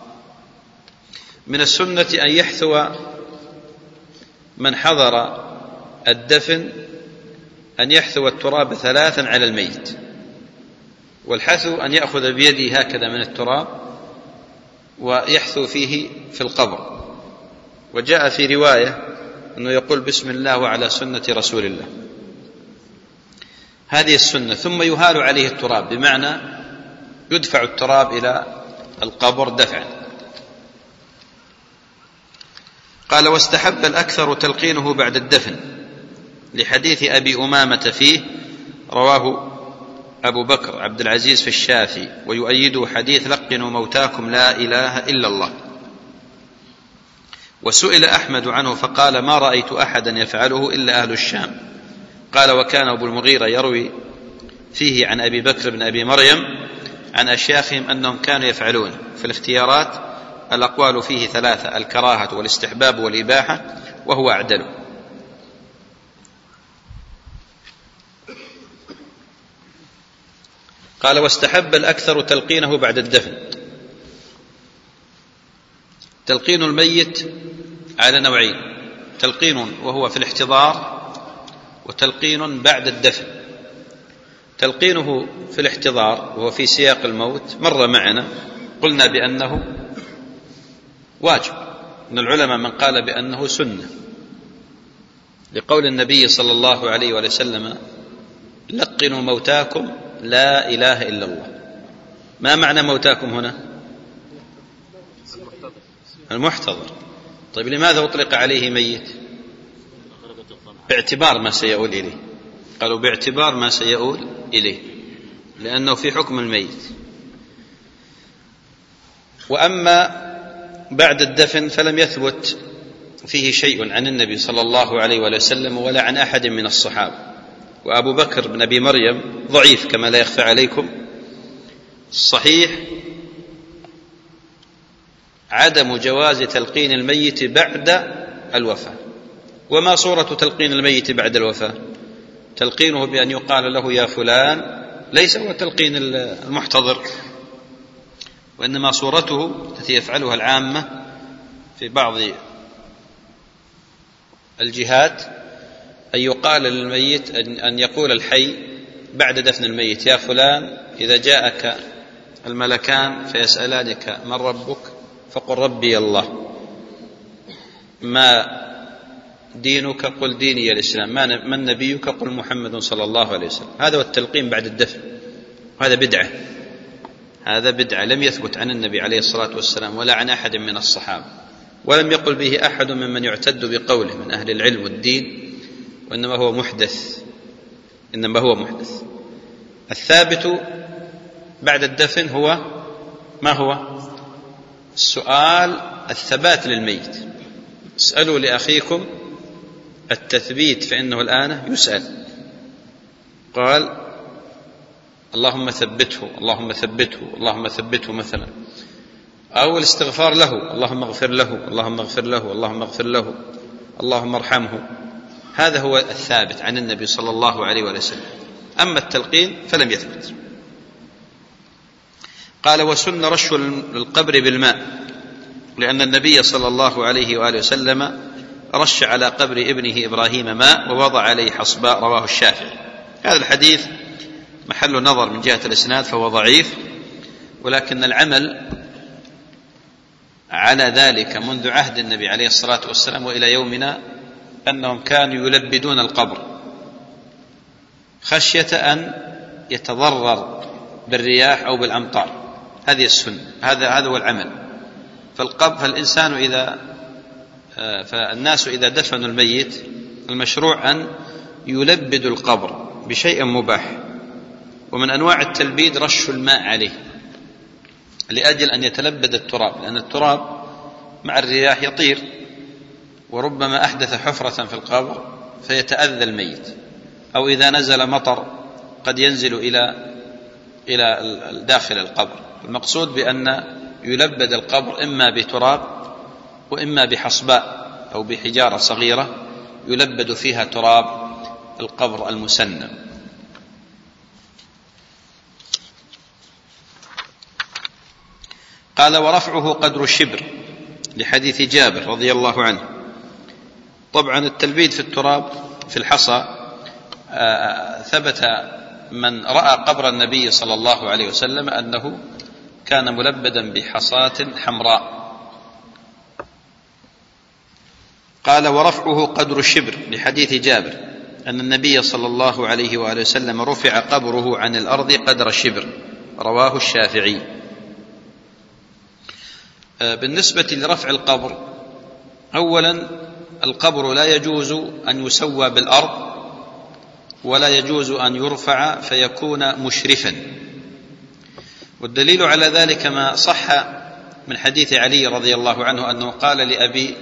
من السنة أن يحثو من حضر الدفن أن يحثو التراب ثلاثا على الميت، والحثو أن يأخذ بيده هكذا من التراب ويحثو فيه في القبر. وجاء في رواية أنه يقول بسم الله وعلى سنة رسول الله، هذه السنة. ثم يهال عليه التراب، بمعنى يدفع التراب إلى القبر دفعا. قال واستحب الأكثر تلقينه بعد الدفن، لحديث أبي أمامة فيه، رواه أبو بكر عبد العزيز في الشافي، ويؤيده حديث لقنوا موتاكم لا إله إلا الله. وسئل أحمد عنه فقال ما رأيت أحدا يفعله إلا أهل الشام. قال وكان أبو المغيرة يروي فيه عن أبي بكر بن أبي مريم عن أشياخهم أنهم كانوا يفعلون. في الاختيارات الأقوال فيه ثلاثة: الكراهة والاستحباب والإباحة، وهو أعدل. قال واستحب الأكثر تلقينه بعد الدفن. تلقين الميت على نوعين: تلقين وهو في الاحتضار، وتلقين بعد الدفن. تلقينه في الاحتضار وهو في سياق الموت مر معنا، قلنا بأنه واجب، من العلماء من قال بأنه سنة، لقول النبي صلى الله عليه وسلم لقنوا موتاكم لا إله إلا الله. ما معنى موتاكم هنا؟ المحتضر. طيب لماذا أطلق عليه ميت؟ باعتبار ما سيؤول إليه، قالوا باعتبار ما سيؤول إليه، لأنه في حكم الميت. وأما بعد الدفن فلم يثبت فيه شيء عن النبي صلى الله عليه وسلم ولا عن أحد من الصحابة. وأبو بكر بن أبي مريم ضعيف كما لا يخفى عليكم. الصحيح عدم جواز تلقين الميت بعد الوفاة. وما صورة تلقين الميت بعد الوفاة؟ تلقينه بأن يقال له يا فلان، ليس هو تلقين المحتضر، وإنما صورته التي يفعلها العامة في بعض الجهات أن يقال للميت أن يقول الحي بعد دفن الميت: يا فلان، إذا جاءك الملكان فيسألانك من ربك فقل ربي الله، ما دينك قل ديني الإسلام، من نبيك قل محمد صلى الله عليه وسلم. هذا هو التلقين بعد الدفن، وهذا بدعة، هذا بدعة لم يثبت عن النبي عليه الصلاة والسلام ولا عن أحد من الصحابة، ولم يقل به أحد ممن يعتد بقوله من أهل العلم والدين، وإنما هو محدث، إنما هو محدث. الثابت بعد الدفن هو ما هو؟ السؤال الثبات للميت. اسألوا لأخيكم التثبيت فإنه الآن يسأل. قال: اللهم ثبته، اللهم ثبته، اللهم ثبته مثلا. أو الاستغفار له: اللهم اغفر له، اللهم اغفر له، اللهم اغفر له، اللهم ارحمه. هذا هو الثابت عن النبي صلى الله عليه وسلم. أما التلقين فلم يثبت. قال: وسن رش القبر بالماء، لأن النبي صلى الله عليه وآله وسلم رش على قبر ابنه إبراهيم ماء ووضع عليه حصباء، رواه الشافعي. هذا الحديث محل نظر من جهة الإسناد فهو ضعيف، ولكن العمل على ذلك منذ عهد النبي عليه الصلاة والسلام وإلى يومنا أنهم كانوا يلبدون القبر خشية أن يتضرر بالرياح أو بالأمطار. هذه السنة، هذا هذا هو العمل. فالقبر فالإنسان إذا فالناس إذا دفنوا الميت المشروع أن يلبدوا القبر بشيء مباح، ومن أنواع التلبيد رش الماء عليه لأجل أن يتلبد التراب، لأن التراب مع الرياح يطير، وربما أحدث حفرة في القبر فيتأذى الميت، أو إذا نزل مطر قد ينزل إلى إلى داخل القبر. المقصود بأن يلبد القبر إما بتراب وإما بحصباء أو بحجارة صغيرة يلبد فيها تراب القبر المسنم. قال: ورفعه قدر الشبر، لحديث جابر رضي الله عنه. طبعا التلبيد في التراب في الحصى ثبت من رأى قبر النبي صلى الله عليه وسلم أنه كان ملبدا بحصاة حمراء. قال: ورفعه قدر الشبر، لحديث جابر أن النبي صلى الله عليه وآله وسلم رفع قبره عن الأرض قدر الشبر، رواه الشافعي. بالنسبة لرفع القبر، أولا القبر لا يجوز أن يسوى بالأرض، ولا يجوز أن يرفع فيكون مشرفا. والدليل على ذلك ما صح من حديث علي رضي الله عنه أنه قال لأبي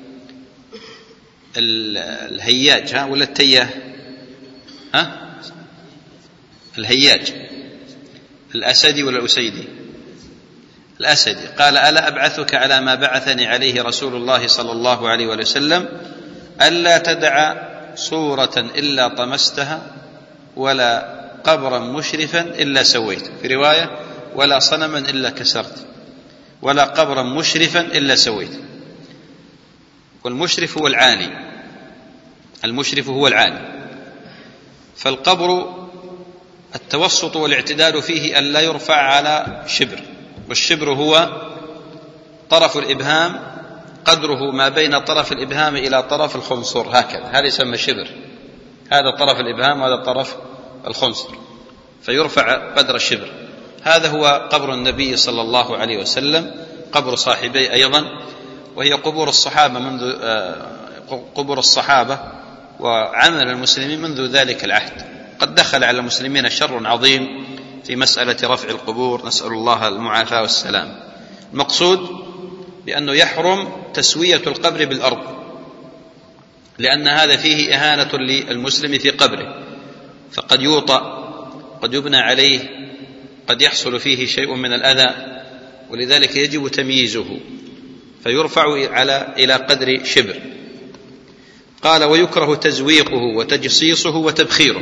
الهياج ها ولا التياه ها الهياج الأسدي ولا الأسيدي الأسدي، قال: ألا أبعثك على ما بعثني عليه رسول الله صلى الله عليه وسلم، ألا تدع صورة إلا طمستها، ولا قبرا مشرفا إلا سويت، في رواية: ولا صنما إلا كسرت، ولا قبرا مشرفا إلا سويت. والمشرف هو العالي، المشرف هو العالي. فالقبر التوسط والاعتدال فيه أن لا يرفع على شبر، والشبر هو طرف الإبهام، قدره ما بين طرف الإبهام إلى طرف الخنصر، هكذا، هذا يسمى شبر، هذا طرف الإبهام وهذا طرف الخنصر، فيرفع قدر الشبر. هذا هو قبر النبي صلى الله عليه وسلم، قبر صاحبي أيضا، وهي قبور الصحابة منذ قبور الصحابة وعمل المسلمين منذ ذلك العهد. قد دخل على المسلمين شر عظيم في مسألة رفع القبور، نسأل الله المعافاة والسلام. المقصود بأنه يحرم تسوية القبر بالأرض، لأن هذا فيه إهانة للمسلم في قبره، فقد يوطأ، قد يبنى عليه، قد يحصل فيه شيء من الأذى، ولذلك يجب تمييزه، فيرفع على إلى قدر شبر. قال: ويكره تزويقه وتجصيصه وتبخيره،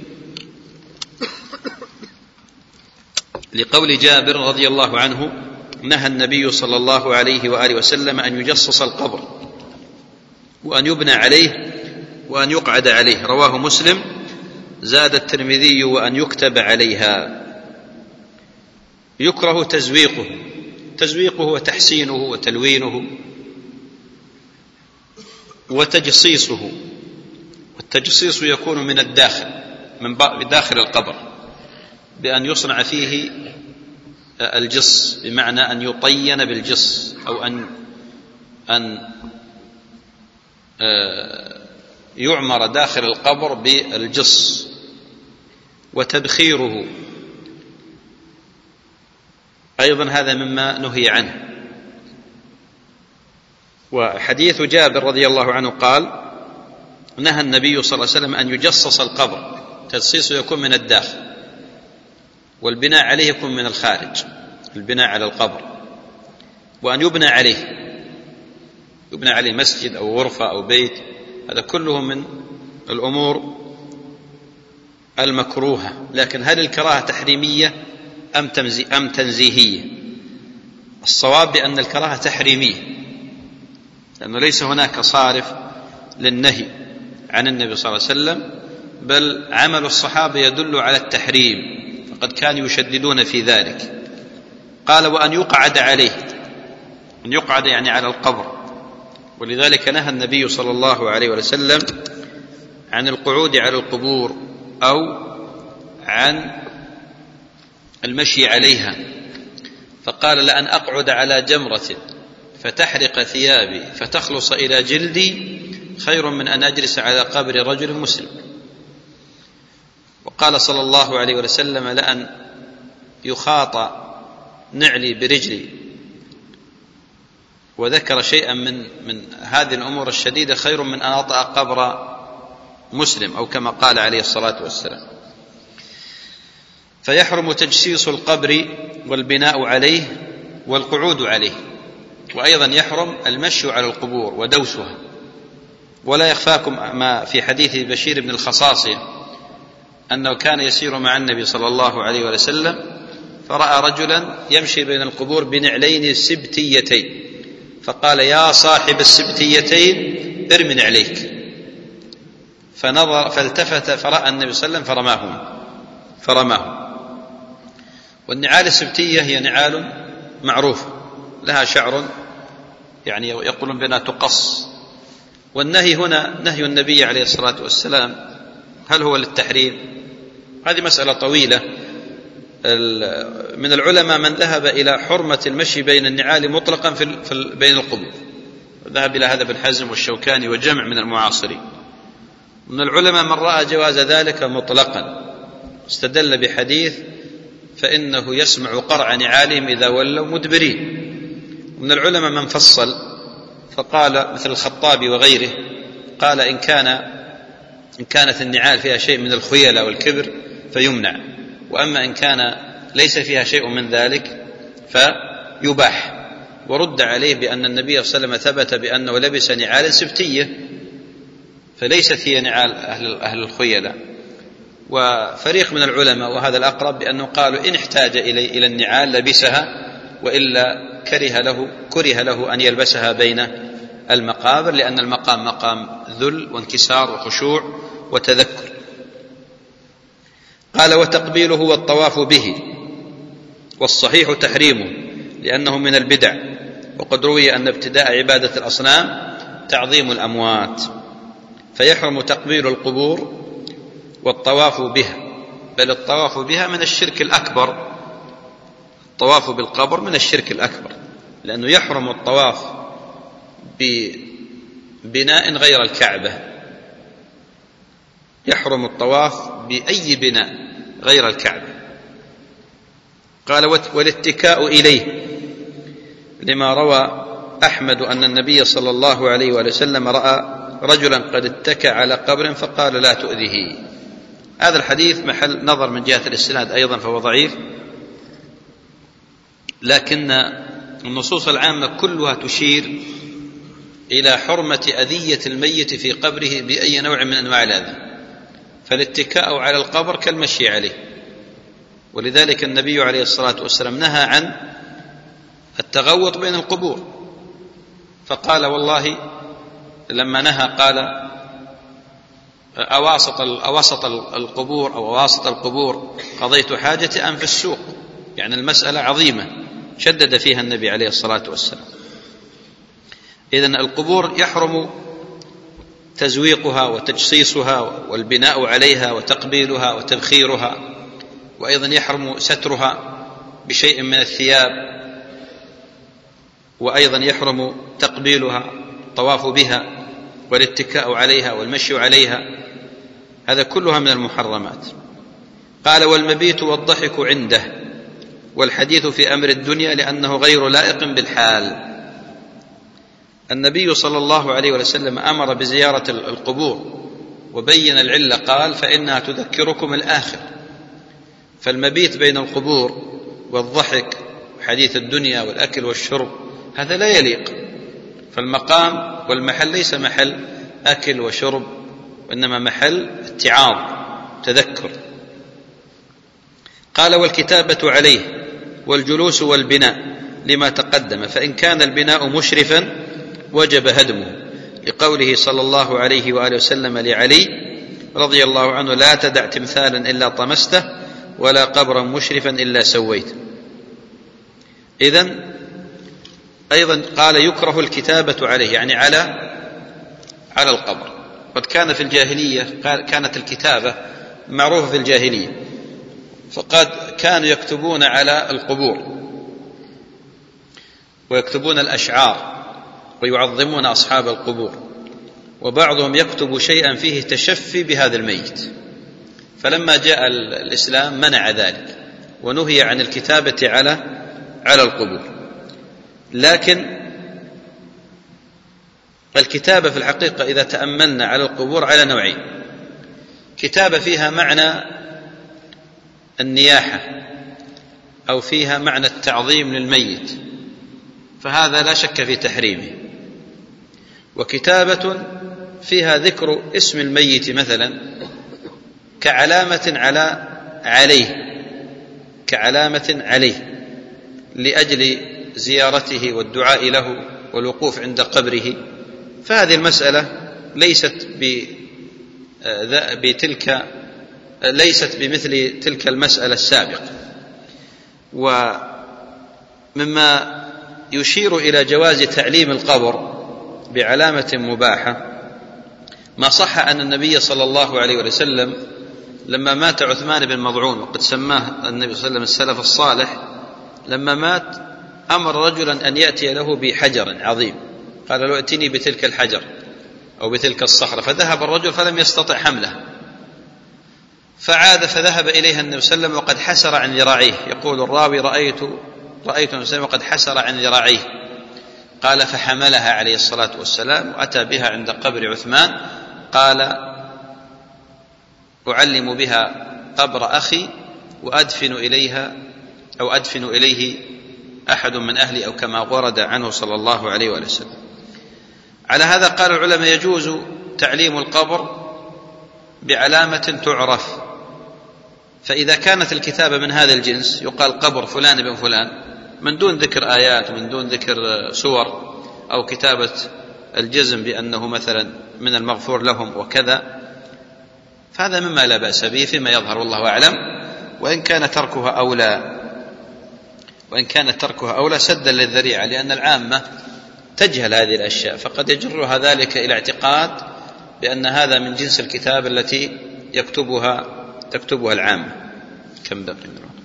لقول جابر رضي الله عنه: نهى النبي صلى الله عليه وآله وسلم أن يجصص القبر وأن يبنى عليه وأن يقعد عليه، رواه مسلم. زاد الترمذي وأن يكتب عليها. يكره تزويقه، تزويقه وتحسينه وتلوينه وتجصيصه. والتجصيص يكون من الداخل، من داخل القبر، بأن يصنع فيه الجص، بمعنى أن يطين بالجص، أو أن أن يعمر داخل القبر بالجص. وتبخيره أيضا هذا مما نهي عنه. وحديث جابر رضي الله عنه قال: نهى النبي صلى الله عليه وسلم أن يجصص القبر، تجصيصه يكون من الداخل، والبناء عليه يكون من الخارج، البناء على القبر، وأن يبنى عليه، يبنى عليه مسجد أو غرفة أو بيت. هذا كله من الأمور المكروهة. لكن هل الكراهة تحريمية أم تنزيهية؟ الصواب بأن الكراهة تحريمية، لأنه ليس هناك صارف للنهي عن النبي صلى الله عليه وسلم، بل عمل الصحابة يدل على التحريم، فقد كانوا يشددون في ذلك. قال: وأن يقعد عليه، أن يقعد يعني على القبر. ولذلك نهى النبي صلى الله عليه وسلم عن القعود على القبور أو عن المشي عليها، فقال: لأن أقعد على جمرة فتحرق ثيابي فتخلص إلى جلدي خير من أن أجلس على قبر رجل مسلم. وقال صلى الله عليه وسلم: لأن يخاط نعلي برجلي، وذكر شيئا من من هذه الأمور الشديدة خير من أن أطأ قبر مسلم، أو كما قال عليه الصلاة والسلام. فيحرم تجسيس القبر والبناء عليه والقعود عليه، وأيضا يحرم المشي على القبور ودوسها. ولا يخفاكم ما في حديث بشير بن الخصاصي أنه كان يسير مع النبي صلى الله عليه وسلم، فرأى رجلا يمشي بين القبور بنعلين سبتيتين، فقال: يا صاحب السبتيتين ارمن عليك. فنظر فالتفت فرأى النبي صلى الله عليه وسلم فرماهما فرماه. والنعال السبتية هي نعال معروفة لها شعر، يعني يقولون بأنها تقص. والنهي هنا نهي النبي عليه الصلاة والسلام، هل هو للتحريم؟ هذه مسألة طويلة. من العلماء من ذهب إلى حرمة المشي بين النعال مطلقا في بين القبور، ذهب إلى هذا ابن حزم والشوكاني وجمع من المعاصرين. من العلماء من رأى جواز ذلك مطلقا، استدل بحديث: فإنه يسمع قرع نعالهم إذا ولوا مدبرين. ومن العلماء من فصل فقال، مثل الخطابي وغيره، قال: إن كان إن كانت النعال فيها شيء من الخيلة والكبر فيمنع، وأما إن كان ليس فيها شيء من ذلك فيباح. ورد عليه بأن النبي صلى الله عليه وسلم ثبت بأنه لبس نعال سبتية، فليست هي نعال أهل, أهل الخيلة. وفريق من العلماء، وهذا الأقرب، بأنه قالوا إن احتاج إلي إلى النعال لبسها، وإلا كره له كره له أن يلبسها بين المقابر، لأن المقام مقام ذل وانكسار وخشوع وتذكر. قال: وتقبيله والطواف به، والصحيح تحريمه لأنه من البدع. وقد روي أن ابتداء عبادة الأصنام تعظيم الأموات، فيحرم تقبيل القبور والطواف بها، بل الطواف بها من الشرك الأكبر. الطواف بالقبر من الشرك الأكبر، لأنه يحرم الطواف ببناء غير الكعبة، يحرم الطواف بأي بناء غير الكعبة. قال: والاتكاء إليه، لما روى أحمد أن النبي صلى الله عليه وسلم رأى رجلا قد اتكى على قبر فقال: لا تؤذه. هذا الحديث محل نظر من جهة الإسناد أيضا، فهو ضعيف، لكن النصوص العامة كلها تشير إلى حرمة أذية الميت في قبره بأي نوع من أنواع الأذى، فالاتكاء على القبر كالمشي عليه. ولذلك النبي عليه الصلاة والسلام نهى عن التغوط بين القبور، فقال والله لما نهى قال أواسط أواسط القبور أو أواسط القبور قضيت حاجتي أم في السوق، يعني المسألة عظيمة شدد فيها النبي عليه الصلاة والسلام. إذن القبور يحرم تزويقها وتجصيصها والبناء عليها وتقبيلها وتبخيرها، وأيضا يحرم سترها بشيء من الثياب، وأيضا يحرم تقبيلها، الطواف بها والاتكاء عليها والمشي عليها، هذا كلها من المحرمات. قال والمبيت والضحك عنده والحديث في أمر الدنيا لأنه غير لائق بالحال. النبي صلى الله عليه وسلم أمر بزيارة القبور وبين العلة، قال فإنها تذكركم الآخر. فالمبيت بين القبور والضحك وحديث الدنيا والأكل والشرب هذا لا يليق، فالمقام والمحل ليس محل أكل وشرب، وإنما محل اتعاظ تذكر. قال والكتابة عليه والجلوس والبناء لما تقدم، فإن كان البناء مشرفا وجب هدمه، لقوله صلى الله عليه وآله وسلم لعلي رضي الله عنه لا تدع تمثالا إلا طمسته ولا قبرا مشرفا إلا سويته. إذن أيضا قال يكره الكتابة عليه، يعني على على القبر. قد كان في الجاهلية كانت الكتابة معروفة في الجاهلية، فقد كانوا يكتبون على القبور ويكتبون الأشعار ويعظمون أصحاب القبور، وبعضهم يكتب شيئا فيه تشفي بهذا الميت. فلما جاء الإسلام منع ذلك ونهي عن الكتابة على على القبور. لكن الكتابة في الحقيقة إذا تأملنا على القبور على نوعين: كتابة فيها معنى النياحة أو فيها معنى التعظيم للميت، فهذا لا شك في تحريمه، وكتابة فيها ذكر اسم الميت مثلا كعلامة على عليه كعلامة عليه لأجل زيارته والدعاء له والوقوف عند قبره، فهذه المسألة ليست بتلك ليست بمثل تلك المسألة السابقة. ومما يشير إلى جواز تعليم القبر بعلامة مباحة ما صح أن النبي صلى الله عليه وسلم لما مات عثمان بن مضعون، وقد سماه النبي صلى الله عليه وسلم السلف الصالح، لما مات أمر رجلا أن يأتي له بحجر عظيم، قال له ائتني بتلك الحجر أو بتلك الصخرة، فذهب الرجل فلم يستطع حمله، فعاد فذهب إليها النبي صلى الله عليه وسلم وقد حسر عن ذراعيه. يقول الراوي رأيت رأيت النبي صلى الله عليه وسلم وقد حسر عن ذراعيه. قال فحملها عليه الصلاة والسلام وأتى بها عند قبر عثمان، قال أعلم بها قبر أخي وأدفن إليها أو أدفن إليه أحد من أهلي، أو كما ورد عنه صلى الله عليه وسلم. على هذا قال العلماء يجوز تعليم القبر بعلامة تعرف، فإذا كانت الكتابة من هذا الجنس يقال قبر فلان بن فلان من دون ذكر آيات ومن دون ذكر سور، أو كتابة الجزم بأنه مثلا من المغفور لهم وكذا، فهذا مما لا بأس به فيما يظهر والله أعلم، وإن كان تركها أولى وإن كان تركها أولى سدا للذريعة، لأن العامة تجهل هذه الأشياء، فقد يجرها ذلك إلى اعتقاد بأن هذا من جنس الكتاب التي يكتبها تكتبها العامة. كم بقي من الوقت؟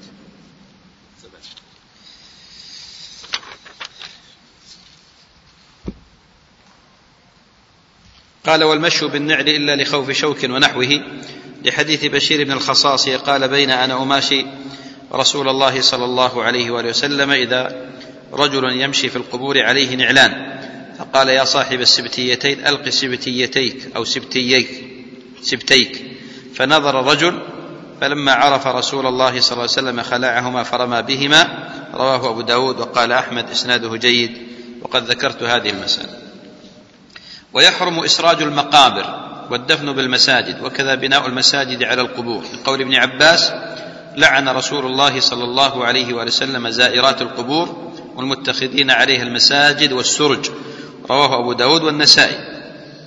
قال والمشي بالنعل إلا لخوف شوك ونحوه، لحديث بشير بن الخصاص قال بين أنا أماشي رسول الله صلى الله عليه وآله وسلم إذا رجل يمشي في القبور عليه نعلان، فقال يا صاحب السبتيتين ألق سبتيتيك أو سبتييك سبتيك، فنظر الرجل فلما عرف رسول الله صلى الله عليه وسلم خلعهما فرمى بهما. رواه أبو داود وقال أحمد إسناده جيد، وقد ذكرت هذه المسألة. ويحرم إسراج المقابر والدفن بالمساجد، وكذا بناء المساجد على القبور، لقول ابن عباس لعن رسول الله صلى الله عليه وسلم زائرات القبور والمتخذين عليها المساجد والسرج، رواه أبو داود والنسائي.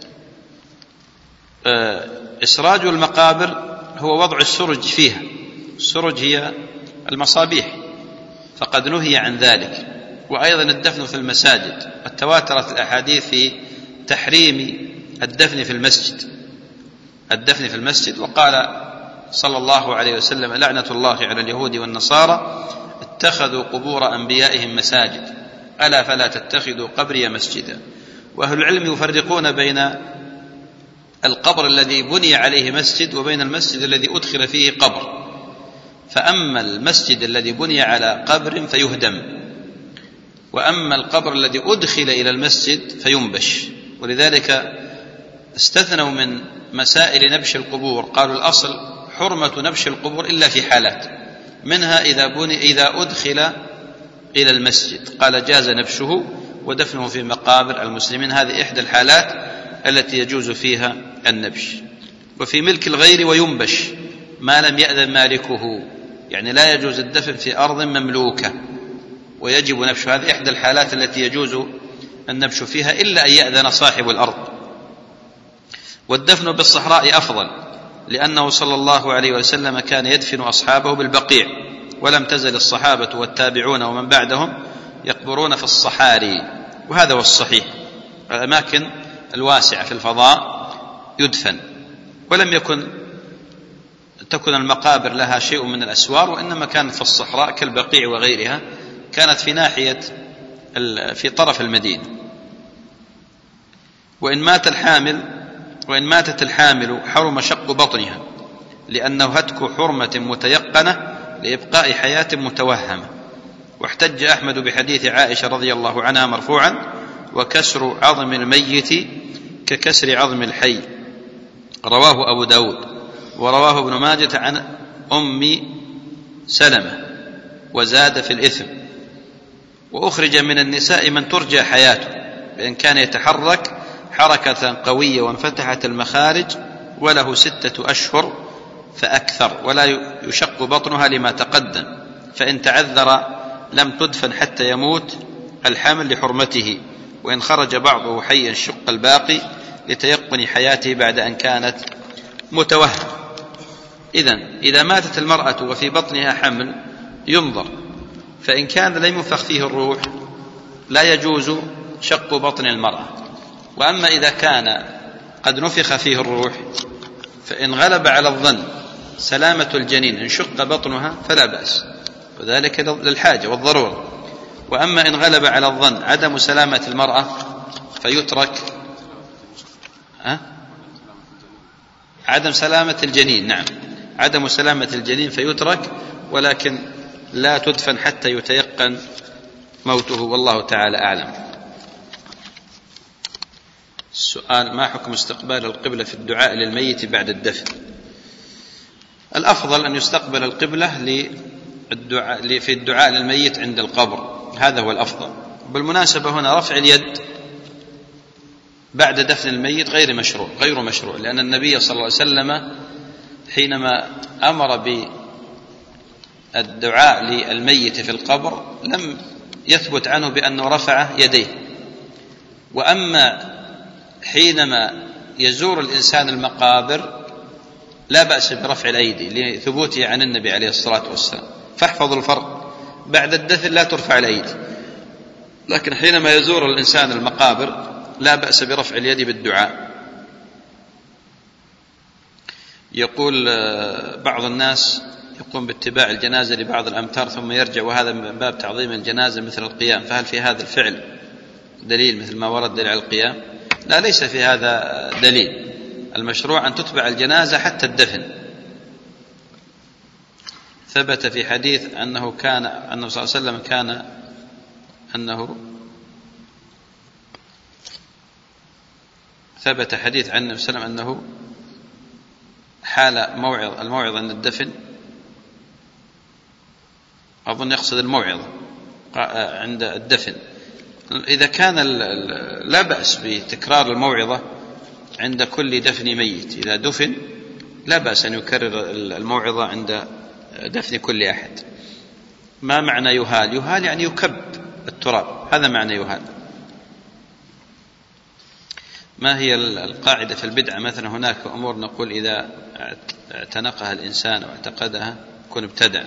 إسراج المقابر هو وضع السرج فيها، السرج هي المصابيح، فقد نهي عن ذلك. وأيضا الدفن في المساجد، قد تواترت الأحاديث في تحريم الدفن في المسجد الدفن في المسجد وقال صلى الله عليه وسلم: لعنة الله على اليهود والنصارى اتخذوا قبور أنبيائهم مساجد، ألا فلا تتخذوا قبري مسجدا. وأهل العلم يفرقون بين القبر الذي بني عليه مسجد وبين المسجد الذي أدخل فيه قبر. فأما المسجد الذي بني على قبر فيهدم، وأما القبر الذي أدخل إلى المسجد فينبش. ولذلك استثنوا من مسائل نبش القبور، قالوا الأصل حرمة نبش القبور إلا في حالات، منها إذا بني إذا أدخل إلى المسجد، قال جاز نبشه ودفنه في مقابر المسلمين، هذه إحدى الحالات التي يجوز فيها النبش. وفي ملك الغير وينبش ما لم يأذن مالكه، يعني لا يجوز الدفن في أرض مملوكة ويجب نبش، هذه إحدى الحالات التي يجوز النبش فيها إلا أن يأذن صاحب الأرض. والدفن بالصحراء أفضل، لأنه صلى الله عليه وسلم كان يدفن أصحابه بالبقيع، ولم تزل الصحابة والتابعون ومن بعدهم يقبرون في الصحاري، وهذا هو الصحيح. الأماكن الواسعة في الفضاء يدفن، ولم يكن تكن المقابر لها شيء من الأسوار، وإنما كانت في الصحراء كالبقيع وغيرها، كانت في ناحية في طرف المدينة. وإن مات الحامل وإن ماتت الحامل حرم شق بطنها، لأنه هتك حرمة متيقنة لإبقاء حياة متوهمة. واحتج أحمد بحديث عائشة رضي الله عنها مرفوعا: وكسر عظم الميت ككسر عظم الحي، رواه أبو داود. ورواه ابن ماجة عن أم سلمة وزاد في الإثم. وأخرج من النساء من ترجى حياته، بأن كان يتحرك حركة قوية وانفتحت المخارج وله ستة أشهر فأكثر، ولا يشق بطنها لما تقدم، فإن تعذر لم تدفن حتى يموت الحمل لحرمته، وإن خرج بعضه حيا شق الباقي لتيقن حياته بعد أن كانت متوهم. إذن إذا ماتت المرأة وفي بطنها حمل ينظر، فإن كان لم ينفخ فيه الروح لا يجوز شق بطن المرأة. وأما إذا كان قد نفخ فيه الروح فإن غلب على الظن سلامة الجنين إن شق بطنها فلا بأس، وذلك للحاجة والضرورة. وأما إن غلب على الظن عدم سلامة المرأة فيترك أه؟ عدم سلامة الجنين، نعم عدم سلامة الجنين فيترك، ولكن لا تدفن حتى يتيقن موته، والله تعالى أعلم. السؤال: ما حكم استقبال القبلة في الدعاء للميت بعد الدفن؟ الأفضل أن يستقبل القبلة للدعاء في الدعاء للميت عند القبر، هذا هو الأفضل. بالمناسبة هنا رفع اليد بعد دفن الميت غير مشروع غير مشروع لأن النبي صلى الله عليه وسلم حينما أمر بالدعاء للميت في القبر لم يثبت عنه بأنه رفع يديه. وأما حينما يزور الإنسان المقابر لا بأس برفع الأيدي لثبوته عن النبي عليه الصلاة والسلام. فاحفظوا الفرق، بعد الدفن لا ترفع الأيدي، لكن حينما يزور الإنسان المقابر لا بأس برفع اليد بالدعاء. يقول بعض الناس يقوم باتباع الجنازة لبعض الأمتار ثم يرجع، وهذا من باب تعظيم الجنازة مثل القيام، فهل في هذا الفعل دليل مثل ما ورد دليل على القيام؟ لا، ليس في هذا دليل. المشروع أن تتبع الجنازة حتى الدفن. ثبت في حديث أنه كان أنه صلى الله عليه وسلم كان أنه ثبت حديث عن النبي صلى الله عليه وسلم أنه حال موعظ الموعظة عند الدفن، أظن يقصد الموعظة عند الدفن. إذا كان لا بأس بتكرار الموعظة عند كل دفن ميت، إذا دفن لا بأس أن يكرر الموعظة عند دفن كل أحد. ما معنى يهال؟ يهال يعني يكب التراب، هذا معنى هذا. ما هي القاعدة في البدعة؟ مثلا هناك أمور نقول إذا اعتنقها الإنسان أو اعتقدها يكون ابتدع.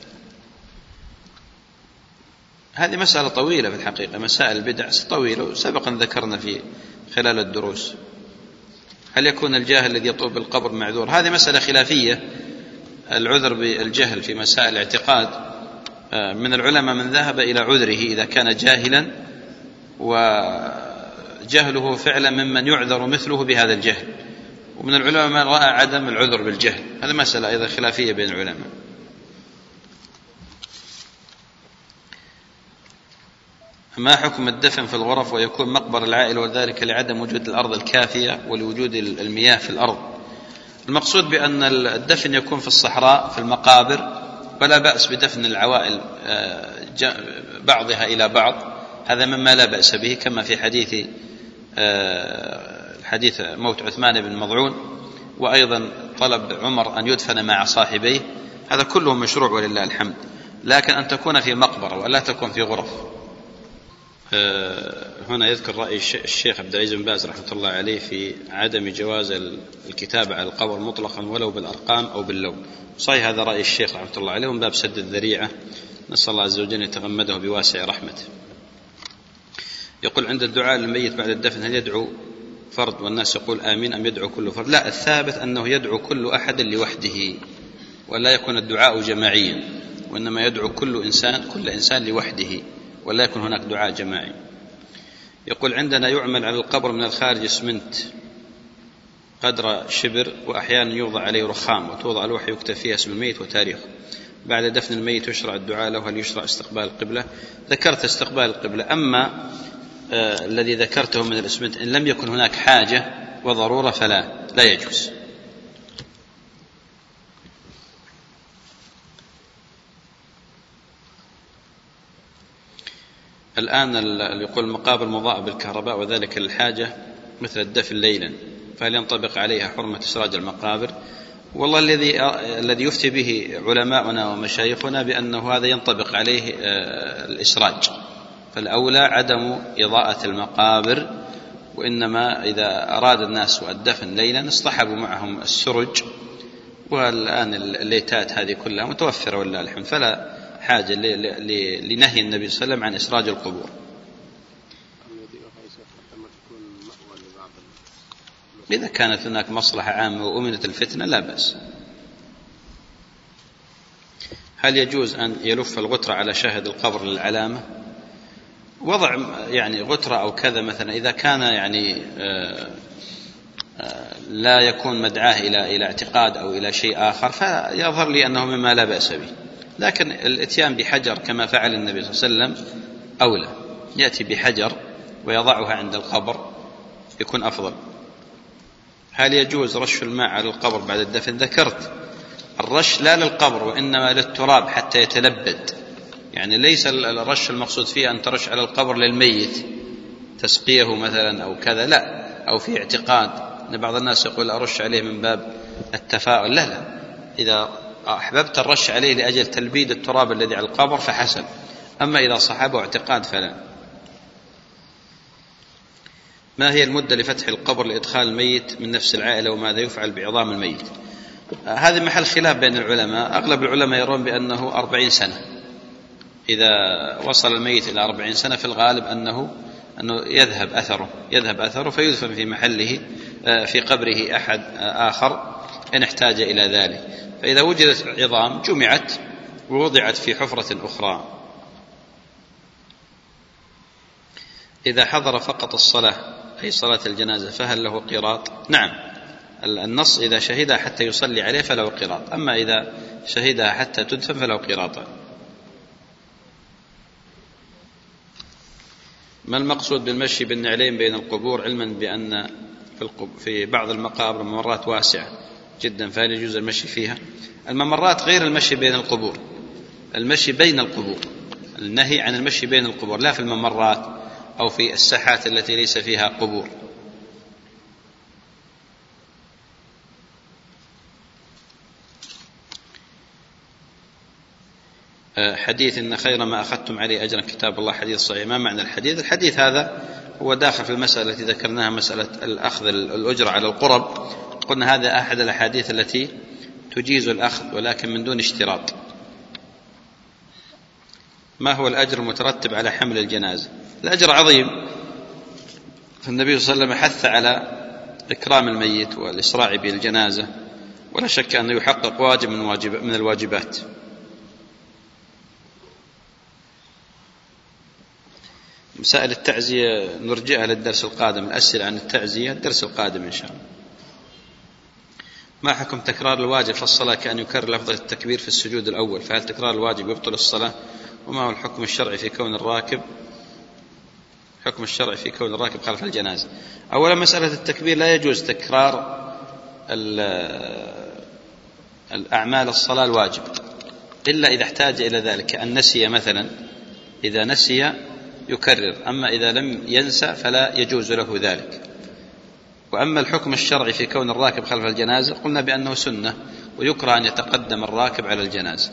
هذه مسألة طويلة في الحقيقة، مسائل البدع طويلة وسبقا ذكرنا في خلال الدروس. هل يكون الجاهل الذي يطوف بالقبر معذور؟ هذه مسألة خلافية. العذر بالجهل في مسائل الاعتقاد، من العلماء من ذهب إلى عذره إذا كان جاهلا وجهله فعلا ممن يعذر مثله بهذا الجهل، ومن العلماء من رأى عدم العذر بالجهل. هذه مسألة أيضا خلافية بين العلماء. ما حكم الدفن في الغرف ويكون مقبر العائلة وذلك لعدم وجود الأرض الكافية ولوجود المياه في الأرض؟ المقصود بأن الدفن يكون في الصحراء في المقابر، ولا بأس بدفن العوائل بعضها إلى بعض، هذا مما لا بأس به، كما في حديث حديث موت عثمان بن مضعون، وأيضا طلب عمر أن يدفن مع صاحبيه، هذا كله مشروع ولله الحمد، لكن أن تكون في مقبرة ولا تكون في غرف. هنا يذكر رأي الشيخ عبد العزيز بن باز رحمة الله عليه في عدم جواز الكتابة على القبر مطلقا ولو بالأرقام أو باللون. صحيح هذا رأي الشيخ رحمة الله عليه من باب سد الذريعة، نسأل الله عز وجل أن يتغمده بواسع رحمته. يقول عند الدعاء للميت بعد الدفن هل يدعو فرد والناس يقول آمين أم يدعو كل فرد؟ لا، الثابت أنه يدعو كل أحد لوحده، ولا يكون الدعاء جماعيا، وإنما يدعو كل إنسان كل إنسان لوحده، ولا يكون هناك دعاء جماعي. يقول عندنا يعمل على القبر من الخارج اسمنت قدر شبر، وأحيانا يوضع عليه رخام وتوضع لوحة يكتب فيها اسم الميت وتاريخه. بعد دفن الميت يشرع الدعاء له، هل يشرع استقبال القبلة؟ ذكرت استقبال القبلة. أما آه الذي ذكرته من الاسمنت إن لم يكن هناك حاجة وضرورة فلا لا يجوز. الآن اللي يقول المقابر مضاءة بالكهرباء وذلك للحاجة مثل الدفن ليلا، فهل ينطبق عليها حرمة إسراج المقابر؟ والله الذي الذي يفتي به علماؤنا ومشايخنا بأنه هذا ينطبق عليه الإسراج، فالأولى عدم إضاءة المقابر، وإنما إذا أراد الناس الدفن ليلا اصطحبوا معهم السرج، والآن الليتات هذه كلها متوفرة والله الحمد، فلا حاجة لنهي النبي صلى الله عليه وسلم عن إسراج القبور. إذا كانت هناك مصلحة عامة وأمنت الفتنة لا بأس. هل يجوز أن يلف الغترة على شاهد القبر للعلامة؟ وضع يعني غترة أو كذا مثلا إذا كان يعني آآ آآ لا يكون مدعاه إلى إلى اعتقاد أو إلى شيء آخر، فيظهر لي أنه مما لا بأس به، لكن الاتيان بحجر كما فعل النبي صلى الله عليه وسلم أولى، يأتي بحجر ويضعها عند القبر يكون أفضل. هل يجوز رش الماء على القبر بعد الدفن؟ ذكرت الرش لا للقبر وإنما للتراب حتى يتلبد، يعني ليس الرش المقصود فيه أن ترش على القبر للميت تسقيه مثلا أو كذا، لا، أو في اعتقاد أن بعض الناس يقول أرش عليه من باب التفاؤل، لا لا، إذا أحببت الرش عليه لأجل تلبيد التراب الذي على القبر فحسن، أما إذا صحبه اعتقاد فلا. ما هي المدة لفتح القبر لإدخال الميت من نفس العائلة، وماذا يفعل بعظام الميت؟ هذا محل خلاف بين العلماء، أغلب العلماء يرون بأنه أربعين سنة، إذا وصل الميت إلى أربعين سنة في الغالب أنه أنه يذهب أثره يذهب أثره فيدفن في محله في قبره أحد آخر إن احتاج إلى ذلك. فإذا وجدت عظام جمعت ووضعت في حفرة أخرى. إذا حضر فقط الصلاة أي صلاة الجنازة فهل له قيراط؟ نعم، النص إذا شهدها حتى يصلي عليه فله قيراط، أما إذا شهدها حتى تدفن فله قيراطان. ما المقصود بالمشي بالنعلين بين القبور، علما بأن في بعض المقابر ممرات واسعة جدا، فهل يجوز المشي فيها؟ الممرات غير المشي بين القبور، المشي بين القبور، النهي عن المشي بين القبور، لا في الممرات أو في الساحات التي ليس فيها قبور. حديث إن خير ما أخذتم عليه أجرا كتاب الله حديث صحيح. ما معنى الحديث؟ الحديث هذا هو داخل في المسألة التي ذكرناها، مسألة الأخذ الأجرة على القرب. قلنا هذا أحد الأحاديث التي تجيز الأخذ ولكن من دون اشتراط. ما هو الأجر المترتب على حمل الجنازة؟ الأجر عظيم، فالنبي صلى الله عليه وسلم حث على إكرام الميت والإسراع بالجنازة، ولا شك أنه يحقق واجب من, واجب من الواجبات. مسائل التعزية نرجئها للدرس القادم، الأسئلة عن التعزية الدرس القادم إن شاء الله. ما حكم تكرار الواجب في الصلاة كأن يكرر لفظة التكبير في السجود الأول؟ فهل تكرار الواجب يبطل الصلاة؟ وما هو الحكم الشرعي في كون الراكب حكم الشرعي في كون الراكب خلف الجنازة؟ أولا مسألة التكبير لا يجوز تكرار الأعمال الصلاة الواجب إلا إذا احتاج إلى ذلك، كأن نسي مثلا، إذا نسي يكرر، أما إذا لم ينسى فلا يجوز له ذلك. وأما الحكم الشرعي في كون الراكب خلف الجنازة قلنا بأنه سنة، ويكره أن يتقدم الراكب على الجنازة.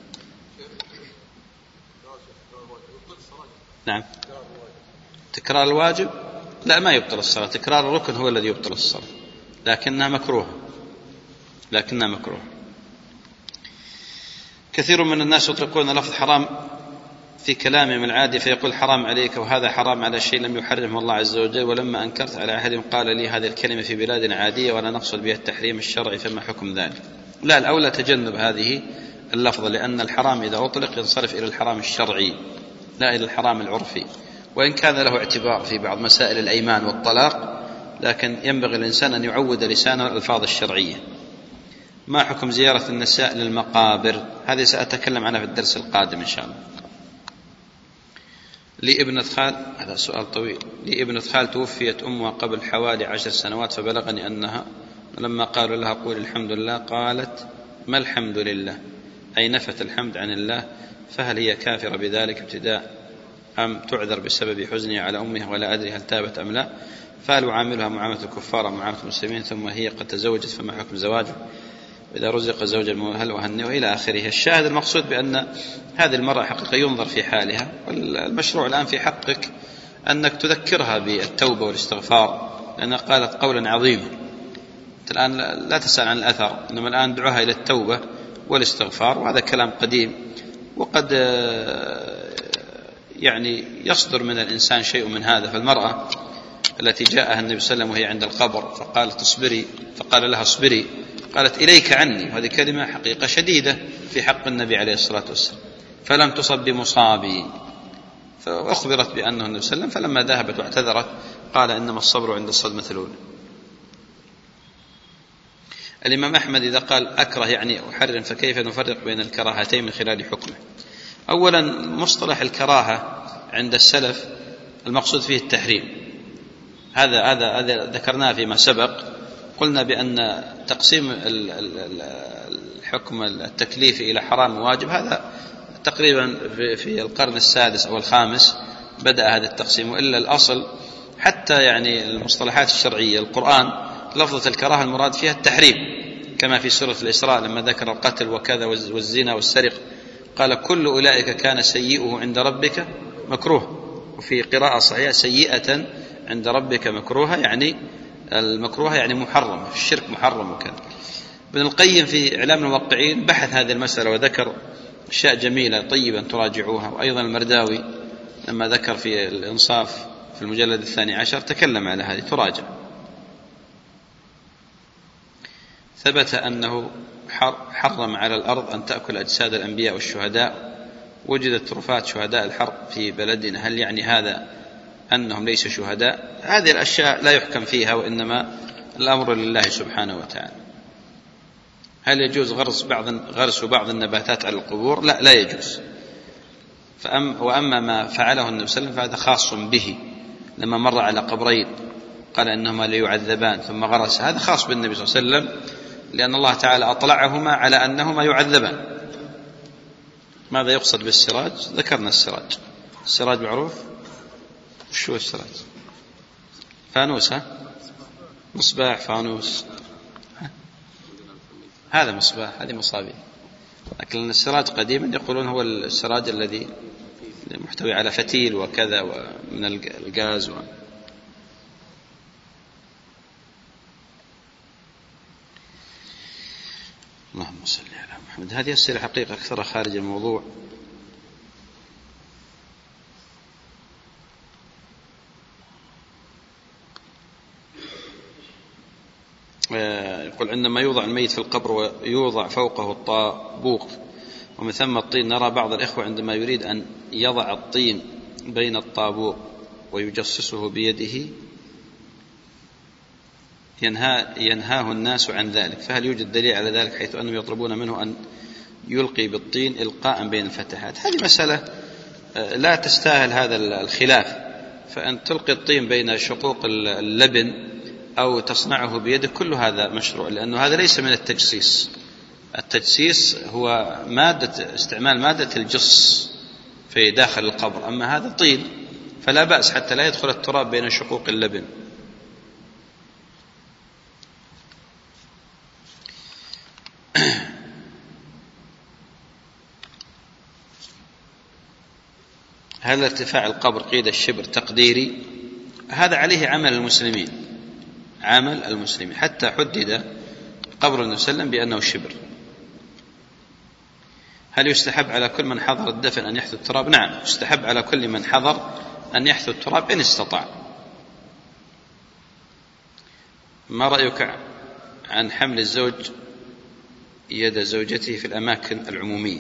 نعم. تكرار الواجب لا ما يبطل الصلاة، تكرار الركن هو الذي يبطل الصلاة، لكنها مكروهة لكنها مكروهة. كثير من الناس يطلقون لفظ حرام في كلامهم العادي، فيقول حرام عليك، وهذا حرام على شيء لم يحرمه الله عز وجل. ولما أنكرت على أحدهم قال لي هذه الكلمة في بلاد عادية ولا نقصد بها التحريم الشرعي، فما حكم ذلك؟ لا، الأولى تجنب هذه اللفظة، لأن الحرام إذا أطلق ينصرف إلى الحرام الشرعي لا إلى الحرام العرفي، وإن كان له اعتبار في بعض مسائل الأيمان والطلاق، لكن ينبغي الإنسان أن يعود لسانه الألفاظ الشرعية. ما حكم زيارة النساء للمقابر؟ هذه سأتكلم عنها في الدرس القادم إن شاء الله. لي ابنة خال، هذا سؤال طويل. لي ابنة خال توفيت أمها قبل حوالي عشر سنوات، فبلغني أنها لما قالوا لها قول الحمد لله قالت ما الحمد لله، أي نفت الحمد عن الله، فهل هي كافرة بذلك ابتداء أم تعذر بسبب حزنها على أمها؟ ولا أدري هل تابت أم لا، فهل أعاملها معاملة الكفار أم معاملة المسلمين؟ ثم هي قد تزوجت، فما حكم زواجه؟ وإذا رزق زوجا مؤهل وهنئ، وإلى آخره. الشاهد المقصود بأن هذه المرأة حقيقة ينظر في حالها، والمشروع الآن في حقك أنك تذكرها بالتوبة والاستغفار، لأنها قالت قولا عظيما. الآن لا تسأل عن الأثر، إنما الآن دعوها إلى التوبة والاستغفار، وهذا كلام قديم، وقد يعني يصدر من الإنسان شيء من هذا. فالمرأة التي جاءها النبي صلى الله عليه وسلم وهي عند القبر فقالت اصبري، فقال لها اصبري، قالت إليك عني، وهذه كلمة حقيقة شديدة في حق النبي عليه الصلاة والسلام، فلم تصب بمصابي، فأخبرت بأنه النبي صلى الله عليه وسلم، فلما ذهبت واعتذرت قال إنما الصبر عند الصدمة الأولى. الإمام أحمد إذا قال أكره يعني أحرم، فكيف نفرق بين الكراهتين من خلال حكمه؟ أولا مصطلح الكراهة عند السلف المقصود فيه التحريم، هذا هذا هذا ذكرناه فيما سبق. قلنا بأن تقسيم الحكم التكليفي إلى حرام وواجب هذا تقريبا في القرن السادس أو الخامس بدأ هذا التقسيم، وإلا الأصل حتى يعني المصطلحات الشرعية القرآن لفظة الكراهة المراد فيها التحريم، كما في سورة الإسراء لما ذكر القتل وكذا والزنا والسرق قال كل أولئك كان سيئه عند ربك مكروه، وفي قراءة صحيحة سيئة عند ربك مكروهة، يعني المكروهة يعني محرم، في الشرك محرم وكذا. ابن القيم في إعلام الموقعين بحث هذه المسألة وذكر أشياء جميلة طيبا تراجعوها، وأيضا المرداوي لما ذكر في الإنصاف في المجلد الثاني عشر تكلم على هذه، تراجع. ثبت أنه حرم على الأرض أن تأكل أجساد الأنبياء والشهداء، وجدت رفات شهداء الحرب في بلدنا، هل يعني هذا أنهم ليسوا شهداء؟ هذه الأشياء لا يحكم فيها، وإنما الأمر لله سبحانه وتعالى. هل يجوز غرس بعض غرس بعض النباتات على القبور؟ لا، لا يجوز. فأم وأما ما فعله النبي صلى الله عليه وسلم فهذا خاص به، لما مر على قبرين قال إنهما ليعذبان ثم غرس، هذا خاص بالنبي صلى الله عليه وسلم، لأن الله تعالى أطلعهما على أنهما يعذبان. ماذا يقصد بالسراج؟ ذكرنا السراج، السراج معروف. وشو السراج؟ فانوس، ها؟ مصباح، فانوس، هذا مصباح، هذه مصابيح. لكن السراج قديما يقولون هو السراج الذي محتوي على فتيل وكذا ومن الغاز و... اللهم صل على محمد. هذه أسئلة حقيقة أكثر خارج الموضوع. يقول عندما يوضع الميت في القبر ويوضع فوقه الطابوق ومن ثم الطين، نرى بعض الإخوة عندما يريد أن يضع الطين بين الطابوق ويجصصه بيده ينهى ينهاه الناس عن ذلك، فهل يوجد دليل على ذلك حيث أنهم يطلبون منه أن يلقي بالطين إلقاء بين الفتحات؟ هذه مسألة لا تستاهل هذا الخلاف، فأن تلقي الطين بين شقوق اللبن أو تصنعه بيدك كل هذا مشروع، لأنه هذا ليس من التجسيس. التجسيس هو مادة استعمال مادة الجص في داخل القبر، أما هذا طين فلا بأس حتى لا يدخل التراب بين شقوق اللبن. هل ارتفاع القبر قيد الشبر تقديري؟ هذا عليه عمل المسلمين، عمل المسلمين حتى حدد قبر النبي صلى الله عليه وسلم بأنه شبر. هل يستحب على كل من حضر الدفن أن يحثو التراب؟ نعم، يستحب على كل من حضر أن يحثو التراب إن استطاع. ما رأيك عن حمل الزوج يد زوجته في الأماكن العمومية؟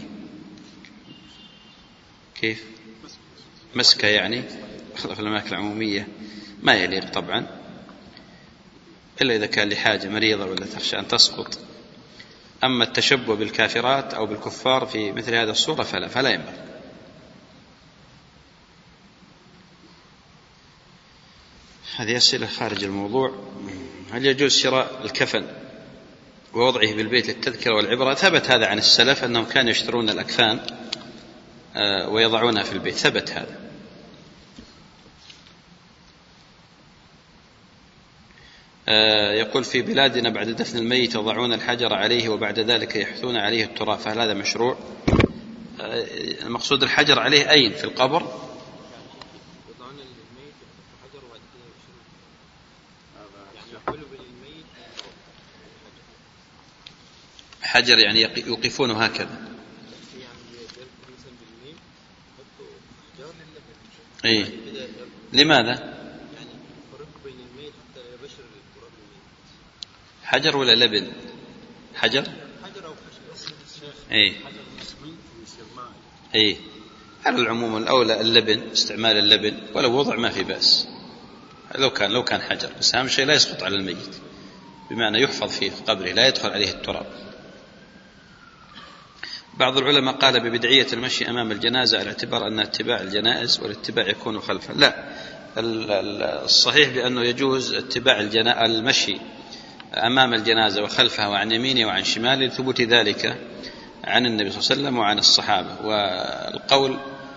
كيف؟ مسكة يعني في الأماكن العمومية ما يليق طبعا، إلا إذا كان لحاجة مريضة ولا تخشى أن تسقط. أما التشبه بالكافرات أو بالكفار في مثل هذا الصورة فلا فلا ينبغي. هذه أسئلة خارج الموضوع. هل يجوز شراء الكفن ووضعه بالبيت للتذكرة والعبرة؟ ثبت هذا عن السلف أنهم كانوا يشترون الأكفان ويضعونها في البيت، ثبت هذا. يقول في بلادنا بعد دفن الميت يضعون الحجر عليه وبعد ذلك يحثون عليه التراب، فهل هذا مشروع؟ المقصود الحجر عليه أين؟ في القبر؟ حجر يعني يوقفونه هكذا. إيه؟ لماذا؟ حجر ولا لبن؟ حجر؟ ايه ايه على العموم الأولى اللبن، استعمال اللبن، ولو وضع ما في بأس لو كان لو كان حجر، بس أهم شيء لا يسقط على الميت، بمعنى يحفظ في قبره لا يدخل عليه التراب. بعض العلماء قال ببدعية المشي أمام الجنازة على اعتبار أن اتباع الجنائز والاتباع يكون خلفه. لا، الصحيح بأنه يجوز اتباع المشي أمام الجنازة وخلفها وعن يمينه وعن شماله لثبوت ذلك عن النبي صلى الله عليه وسلم وعن الصحابة. والقول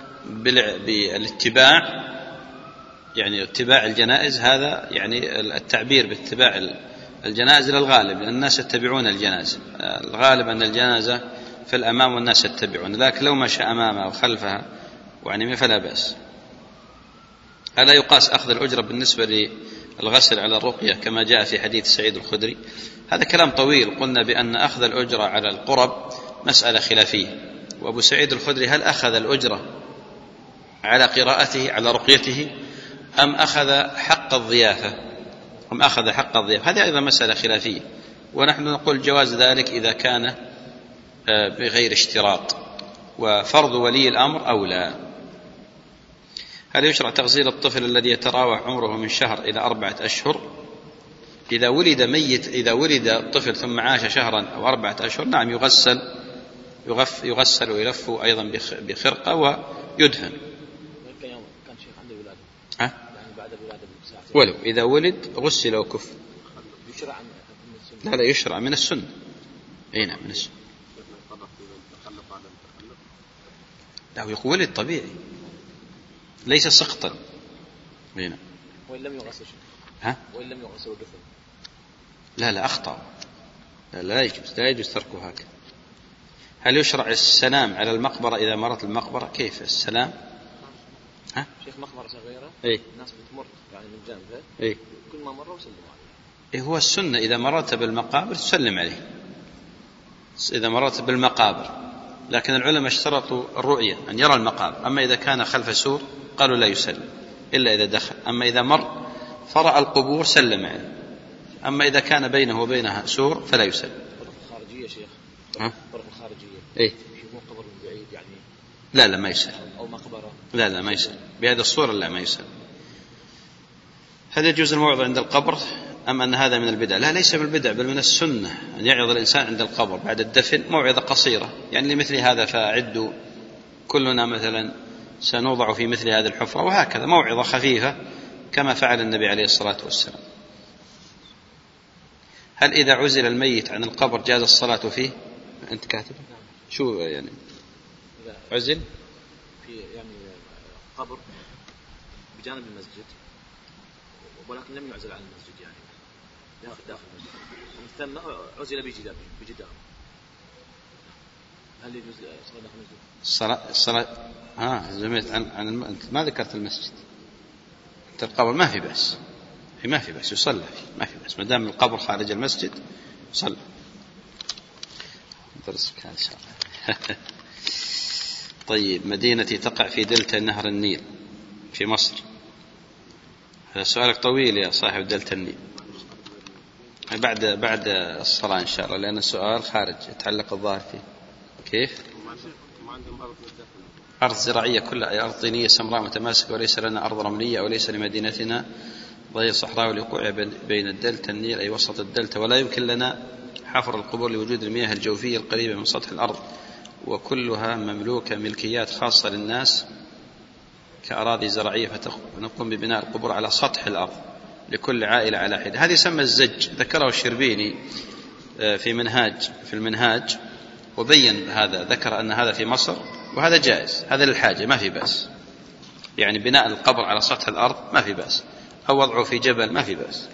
بالاتباع يعني اتباع الجنائز هذا يعني التعبير باتباع الجنائز للغالب، لأن الناس يتبعون الجنازة، الغالب أن الجنازة في الأمام والناس يتبعون، لكن لو مشى أمامها وخلفها وعن يمينه فلا بأس. ألا يقاس أخذ الأجرة بالنسبة للغسل على الرقية كما جاء في حديث سعيد الخدري؟ هذا كلام طويل. قلنا بأن أخذ الأجرة على القرب مسألة خلافية، وأبو سعيد الخدري هل أخذ الأجرة على قراءته على رقيته أم أخذ حق الضيافة أم أخذ حق الضيافة؟ هذه أيضا مسألة خلافية، ونحن نقول جواز ذلك إذا كان بغير اشتراط، وفرض ولي الأمر أولى. هل يشرع تغسيل الطفل الذي يتراوح عمره من شهر إلى أربعة أشهر إذا ولد ميت؟ إذا ولد الطفل ثم عاش شهرا أو أربعة أشهر نعم يغسل يغف يغسل ويلف أيضا بخرقة ويدهن. أه؟ ولو إذا ولد غسل وكف. لا لا يشرع من السنة. أي نعم من السنة. لا يقول ولد طبيعي ليس سقطا. هنا وإن لم يغسل ها وإن لم يغسل ودفن. لا لا أخطأ. لا لا يجوز لا يجوز تركه هكذا. هل يشرع السلام على المقبرة إذا مرت المقبرة؟ كيف السلام؟ ها؟ شيخ مقبرة صغيرة إيه؟ الناس بتمر يعني من جانبها إيه؟ كل ما مروا وسلموا عليه. إيه هو السنة إذا مررت بالمقابر تسلم عليه إذا مررت بالمقابر، لكن العلماء اشترطوا الرؤية أن يرى المقابر. أما إذا كان خلف سور قالوا لا يسلم إلا إذا دخل، أما إذا مر فرأى القبور سلم عليه، أما إذا كان بينه وبينها سور فلا يسلم. الطرق الخارجية شيخ، ها؟ الطرق الخارجية إيه؟ يشوفون قبر من بعيد يعني لا لا ما يسلم، أو مقبرة لا لا ما يسلم بهذه الصورة، لا ما يسلم. هل يجوز الموعظة عند القبر أم أن هذا من البدع؟ لا، ليس من البدع بل من السنة أن يعظ الإنسان عند القبر بعد الدفن موعظة قصيرة، يعني لمثل هذا فأعدوا كلنا مثلا سنوضع في مثل هذه الحفرة، وهكذا موعظة خفيفة كما فعل النبي عليه الصلاة والسلام. هل إذا عزل الميت عن القبر جاز الصلاة فيه؟ أنت كاتب شو يعني عزل في يعني قبر بجانب المسجد ولكن لم يعزل عن المسجد يعني داخل داخل المسجد، ثم عزل بجدار بجدار هل يجوز الصلاة داخل المسجد؟ الصلاة الصلاة ها زميت عن عن الم... أنت ما ذكرت المسجد، أنت القبر ما في بأس، ما في بأس يصلى فيه، ما في بأس ما دام القبر خارج المسجد صلى. درسك هذا إن شاء الله. طيب، مدينتي تقع في دلتا نهر النيل في مصر. هذا سؤالك طويل يا صاحب دلتا النيل، بعد بعد الصلاة إن شاء الله، لأن السؤال خارج يتعلق الظاهر فيه. كيف؟ أرض زراعية كلها أرض طينية سمراء متماسكة، وليس لنا أرض رملية، وليس لمدينتنا ضيق صحراء لوقوعها بين الدلتا النيل أي وسط الدلتا، ولا يمكن لنا حفر القبور لوجود المياه الجوفية القريبة من سطح الأرض، وكلها مملوكة ملكيات خاصة للناس كأراضي زراعية، فنقوم ببناء القبور على سطح الأرض لكل عائلة على حدة. هذه يسمى الزج، ذكره الشربيني في منهاج في المنهاج وبين هذا، ذكر أن هذا في مصر وهذا جائز، هذا للحاجة ما في بأس، يعني بناء القبر على سطح الأرض ما في بأس، أو وضعه في جبل ما في بأس.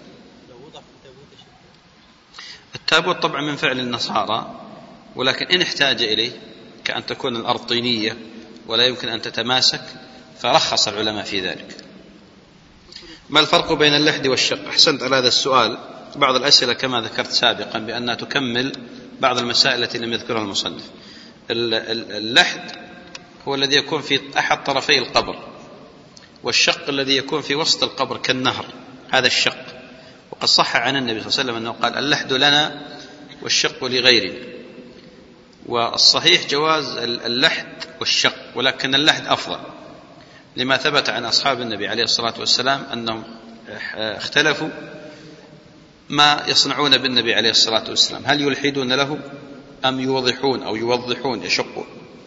التابوت طبعا من فعل النصارى، ولكن إن احتاج إليه كأن تكون الأرض طينية ولا يمكن أن تتماسك فرخص العلماء في ذلك. ما الفرق بين اللحد والشق؟ أحسنت على هذا السؤال. بعض الأسئلة كما ذكرت سابقا بأنها تكمل بعض المسائل التي لم يذكرها المصنف. اللحد هو الذي يكون في أحد طرفي القبر، والشق الذي يكون في وسط القبر كالنهر، هذا الشق. وقد صح عن النبي صلى الله عليه وسلم أنه قال اللحد لنا والشق لغيرنا، والصحيح جواز اللحد والشق، ولكن اللحد أفضل لما ثبت عن أصحاب النبي عليه الصلاة والسلام أنهم اختلفوا ما يصنعون بالنبي عليه الصلاة والسلام، هل يلحدون له أم يوضحون أو يوضحون يشقون.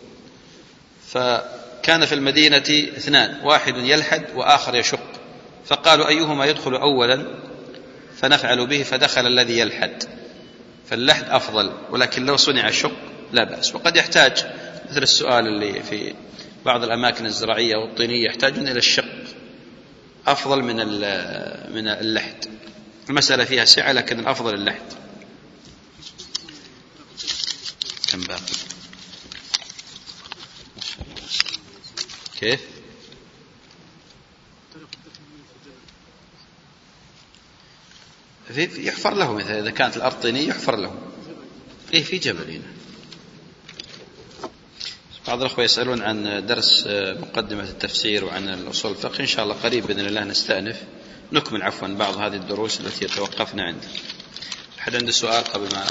فكان في المدينة اثنان، واحد يلحد وآخر يشق، فقالوا أيهما يدخل أولا فنفعل به، فدخل الذي يلحد، فاللحد أفضل، ولكن لو صنع الشق لا بأس. وقد يحتاج مثل السؤال اللي في بعض الأماكن الزراعية والطينية يحتاجون إلى الشق أفضل من من اللحد. المسألة فيها سعة لكن الأفضل اللحد. كم باقي؟ كيف؟ يحفر له، مثلا إذا كانت الأرض طينية يحفر له. إيه في جبل هنا. بعض الأخوة يسألون عن درس مقدمة التفسير وعن الأصول الفقه، إن شاء الله قريب بإذن الله نستأنف نكمل عفوا بعض هذه الدروس التي توقفنا عندها. أحد عنده سؤال قبل ما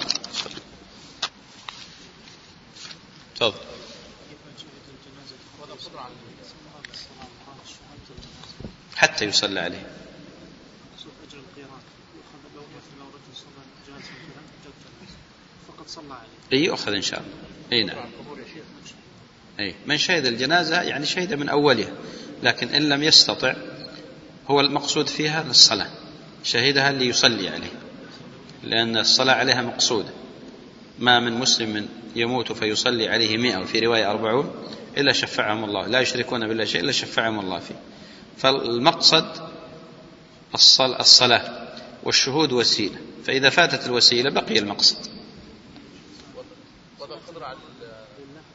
تفضل؟ حتى يصلى عليه. أي يؤخذ إن شاء الله. أي نعم. أي من شهد الجنازة يعني شهد من أولها، لكن إن لم يستطع هو المقصود فيها للصلاة، شهدها اللي يصلي عليه، لأن الصلاة عليها مقصودة. ما من مسلم يموت فيصلي عليه مئة وفي رواية أربعون إلا شفعهم الله، لا يشركون بالله شيء إلا شفعهم الله فيه. فالمقصد الصلاة والشهود وسيلة، فإذا فاتت الوسيلة بقي المقصد. وضع القدرة على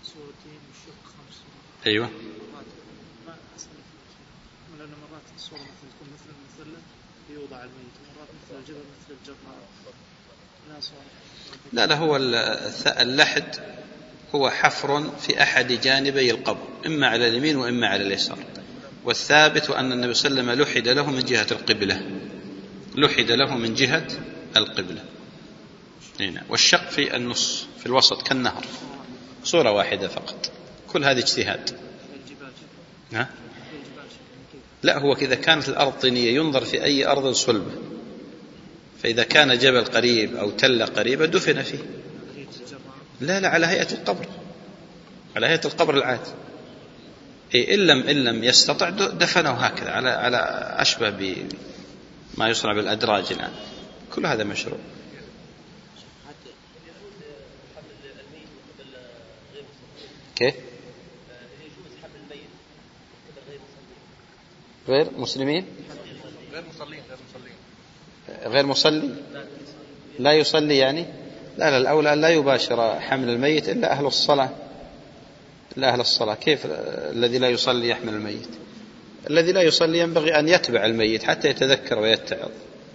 سورتين والشق خمس سورات. أيوة. ما أسأل لأن مرات الصورة مثل تكون مثل المثلث يوضع الميت، ومرات مثل الجبل مثل الجرار لا صورة. لا لا، هو اللحد هو حفر في أحد جانبي القبر، إما على اليمين وإما على اليسار. والثابت أن النبي صلى الله عليه وسلم لحد له من جهة القبلة، لحد له من جهة القبلة. هنا والشق في النص في الوسط كالنهر، صورة واحدة فقط. كل هذه اجتهاد. ها؟ لا، هو إذا كانت الأرض طينية ينظر في أي أرض صلبة، فإذا كان جبل قريب أو تلة قريبة دفن فيه. لا لا، على هيئة القبر، على هيئة القبر العادي. إيه إن لم إن لم يستطع دفنه هكذا على على أشبه بما يصنع بالأدراج الآن. كل هذا مشروع. كيف؟ غير مسلمين؟ غير مصلين غير مصلين غير مصلي لا يصلي يعني؟ لا لا، الأولى لا يباشر حمل الميت إلا أهل الصلاة، إلا أهل الصلاة. كيف الذي لا يصلي يحمل الميت؟ الذي لا يصلي ينبغي أن يتبع الميت حتى يتذكر ويتعظ.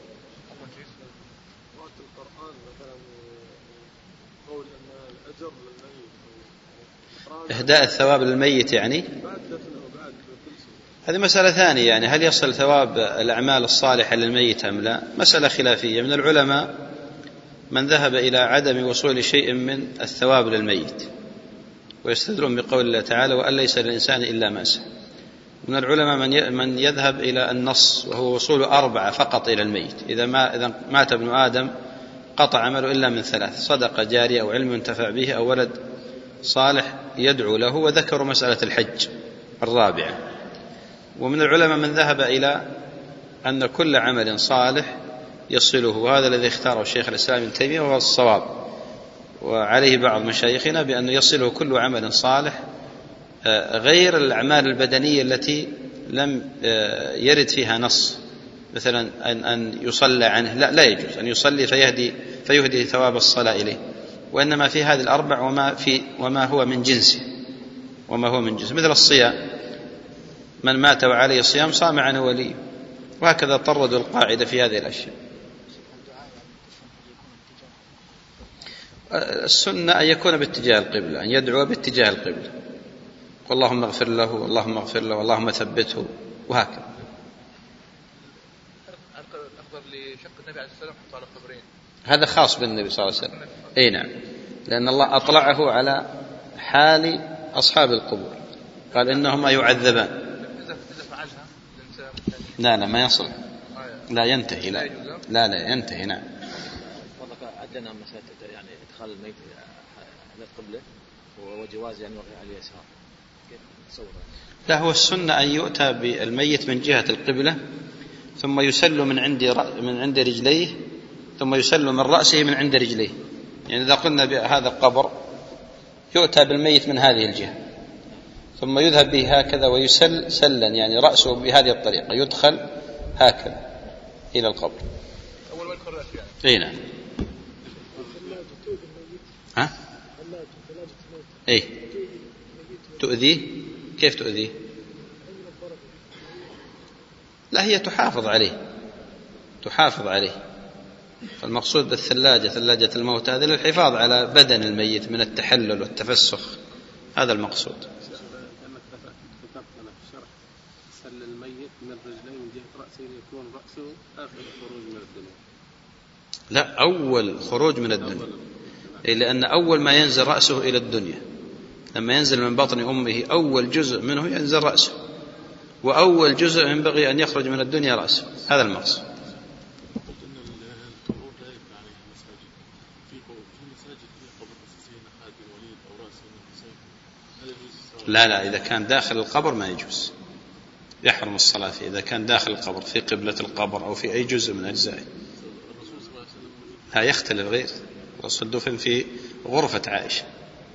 إهداء الثواب للميت يعني هذه مسألة ثانية، يعني هل يصل ثواب الأعمال الصالحة للميت أم لا؟ مسألة خلافية. من العلماء من ذهب إلى عدم وصول شيء من الثواب للميت، ويستدلون بقول الله تعالى وأن ليس للإنسان إلا ما سعى. من العلماء من يذهب إلى النص وهو وصول أربعة فقط إلى الميت. إذا ما إذا مات ابن آدم قطع عمله إلا من ثلاث: صدقة جارية أو علم ينتفع به أو ولد صالح يدعو له. وذكروا مسألة الحج الرابعة. ومن العلماء من ذهب إلى أن كل عمل صالح يصله، وهذا الذي اختاره الشيخ الإسلام ابن تيمية وهو الصواب، وعليه بعض مشايخنا بأنه يصله كل عمل صالح غير الأعمال البدنية التي لم يرد فيها نص، مثلا أن يصلى عنه، لا, لا يجوز أن يصلي فيهدي, فيهدي ثواب الصلاة إليه، وإنما في هذه الأربع وما, في وما هو من جنسه وما هو من جنسه، مثل الصيام، من مات وعليه الصيام صام عنه ولي، وهكذا طردوا القاعدة في هذه الأشياء. السنة أن يكون باتجاه القبلة، أن يدعو باتجاه القبلة، اللهم اغفر له اللهم اغفر له اللهم ثبته، وهكذا. الأفضل لشق النبي عليه السلام حطوا على قبرين، هذا خاص بالنبي صلى الله عليه وسلم. أي نعم، لأن الله أطلعه على حال أصحاب القبور، قال إنهما يعذبان. لا لا ما يصل، لا ينتهي، لا لا, لا ينتهي. نعم. عندنا مسألة يعني إدخال الميت على القبلة وجواز يعني على اليسار، كيف تصور؟ لا، هو السنة أن يؤتى بالميت من جهة القبلة، ثم يسل من عند من عند رجليه، ثم يسل من رأسه من عند رجليه. يعني إذا قلنا بهذا القبر يؤتى بالميت من هذه الجهة، ثم يذهب به هكذا ويسل سلا، يعني رأسه بهذه الطريقة يدخل هكذا إلى القبر. أول ما يدخل رأسه يعني. أي نعم. ها؟ إيه تؤذيه؟ كيف تؤذيه؟ لا، هي تحافظ عليه، تحافظ عليه. فالمقصود بالثلاجة ثلاجة الموت هذه للحفاظ على بدن الميت من التحلل والتفسخ، هذا المقصود. سل الميت من الرجلين من جهة رأسه يكون رأسه آخر خروج من الدنيا. لا، أول خروج من الدنيا، لأن أول ما ينزل رأسه إلى الدنيا لما ينزل من بطن أمه أول جزء منه ينزل رأسه، وأول جزء ينبغي أن يخرج من الدنيا رأسه، هذا المقصود. لا لا، إذا كان داخل القبر ما يجوز، يحرم الصلاة فيه إذا كان داخل القبر في قبلة القبر أو في أي جزء من أجزائه. ها يختلف غير الرسول دفن في غرفة عائشة.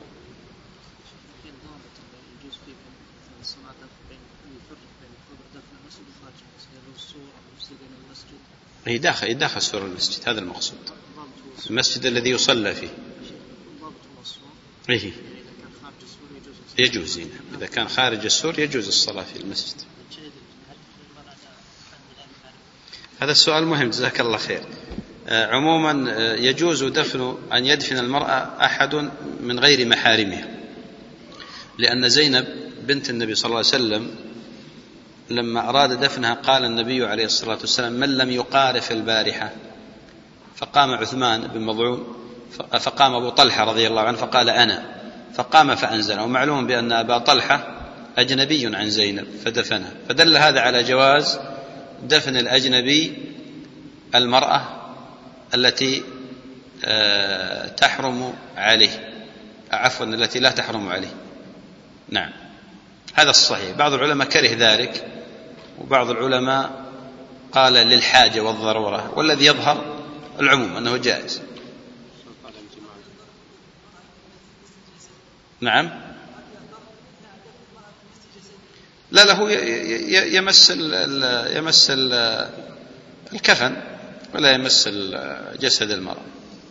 هي داخل داخل سور المسجد، هذا المقصود، المسجد الذي يصلى فيه. إيه يجوز هنا. إذا كان خارج السور يجوز الصلاة في المسجد. هذا السؤال مهم، جزاك الله خير. عموما يجوز دفن أن يدفن المرأة أحد من غير محارمها، لأن زينب بنت النبي صلى الله عليه وسلم لما أراد دفنها قال النبي عليه الصلاة والسلام: من لم يقارف البارحة؟ فقام عثمان بن مظعون، فقام أبو طلحة رضي الله عنه فقال: أنا، فقام فأنزل. ومعلوم بأن أبا طلحة أجنبي عن زينب فدفنها، فدل هذا على جواز دفن الأجنبي المرأة التي تحرم عليه، عفوا التي لا تحرم عليه. نعم، هذا الصحيح. بعض العلماء كره ذلك، وبعض العلماء قال للحاجة والضرورة، والذي يظهر العموم أنه جائز. نعم، لا له يمس ال يمس ال الكفن ولا يمس جسد المرأة.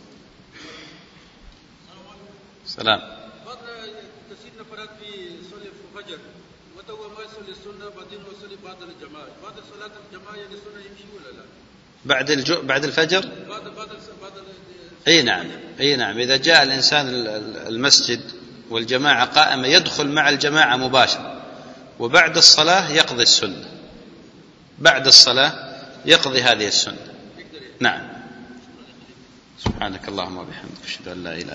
سلام. سيدنا فرات بيصلي الفجر وتو ما يصلي السنة بعدين يصلي بعد الجماعة، بعد صلاة الجماعة يعني السنة يمشي ولا لا؟ بعد الجو بعد الفجر؟ بعد بعد بعد اي نعم، اي نعم. إذا جاء الإنسان المسجد والجماعة قائمة يدخل مع الجماعة مباشرة، وبعد الصلاة يقضي السنة، بعد الصلاة يقضي هذه السنة. نعم. سبحانك اللهم وبحمدك، أشهد أن لا إله إلا أنت.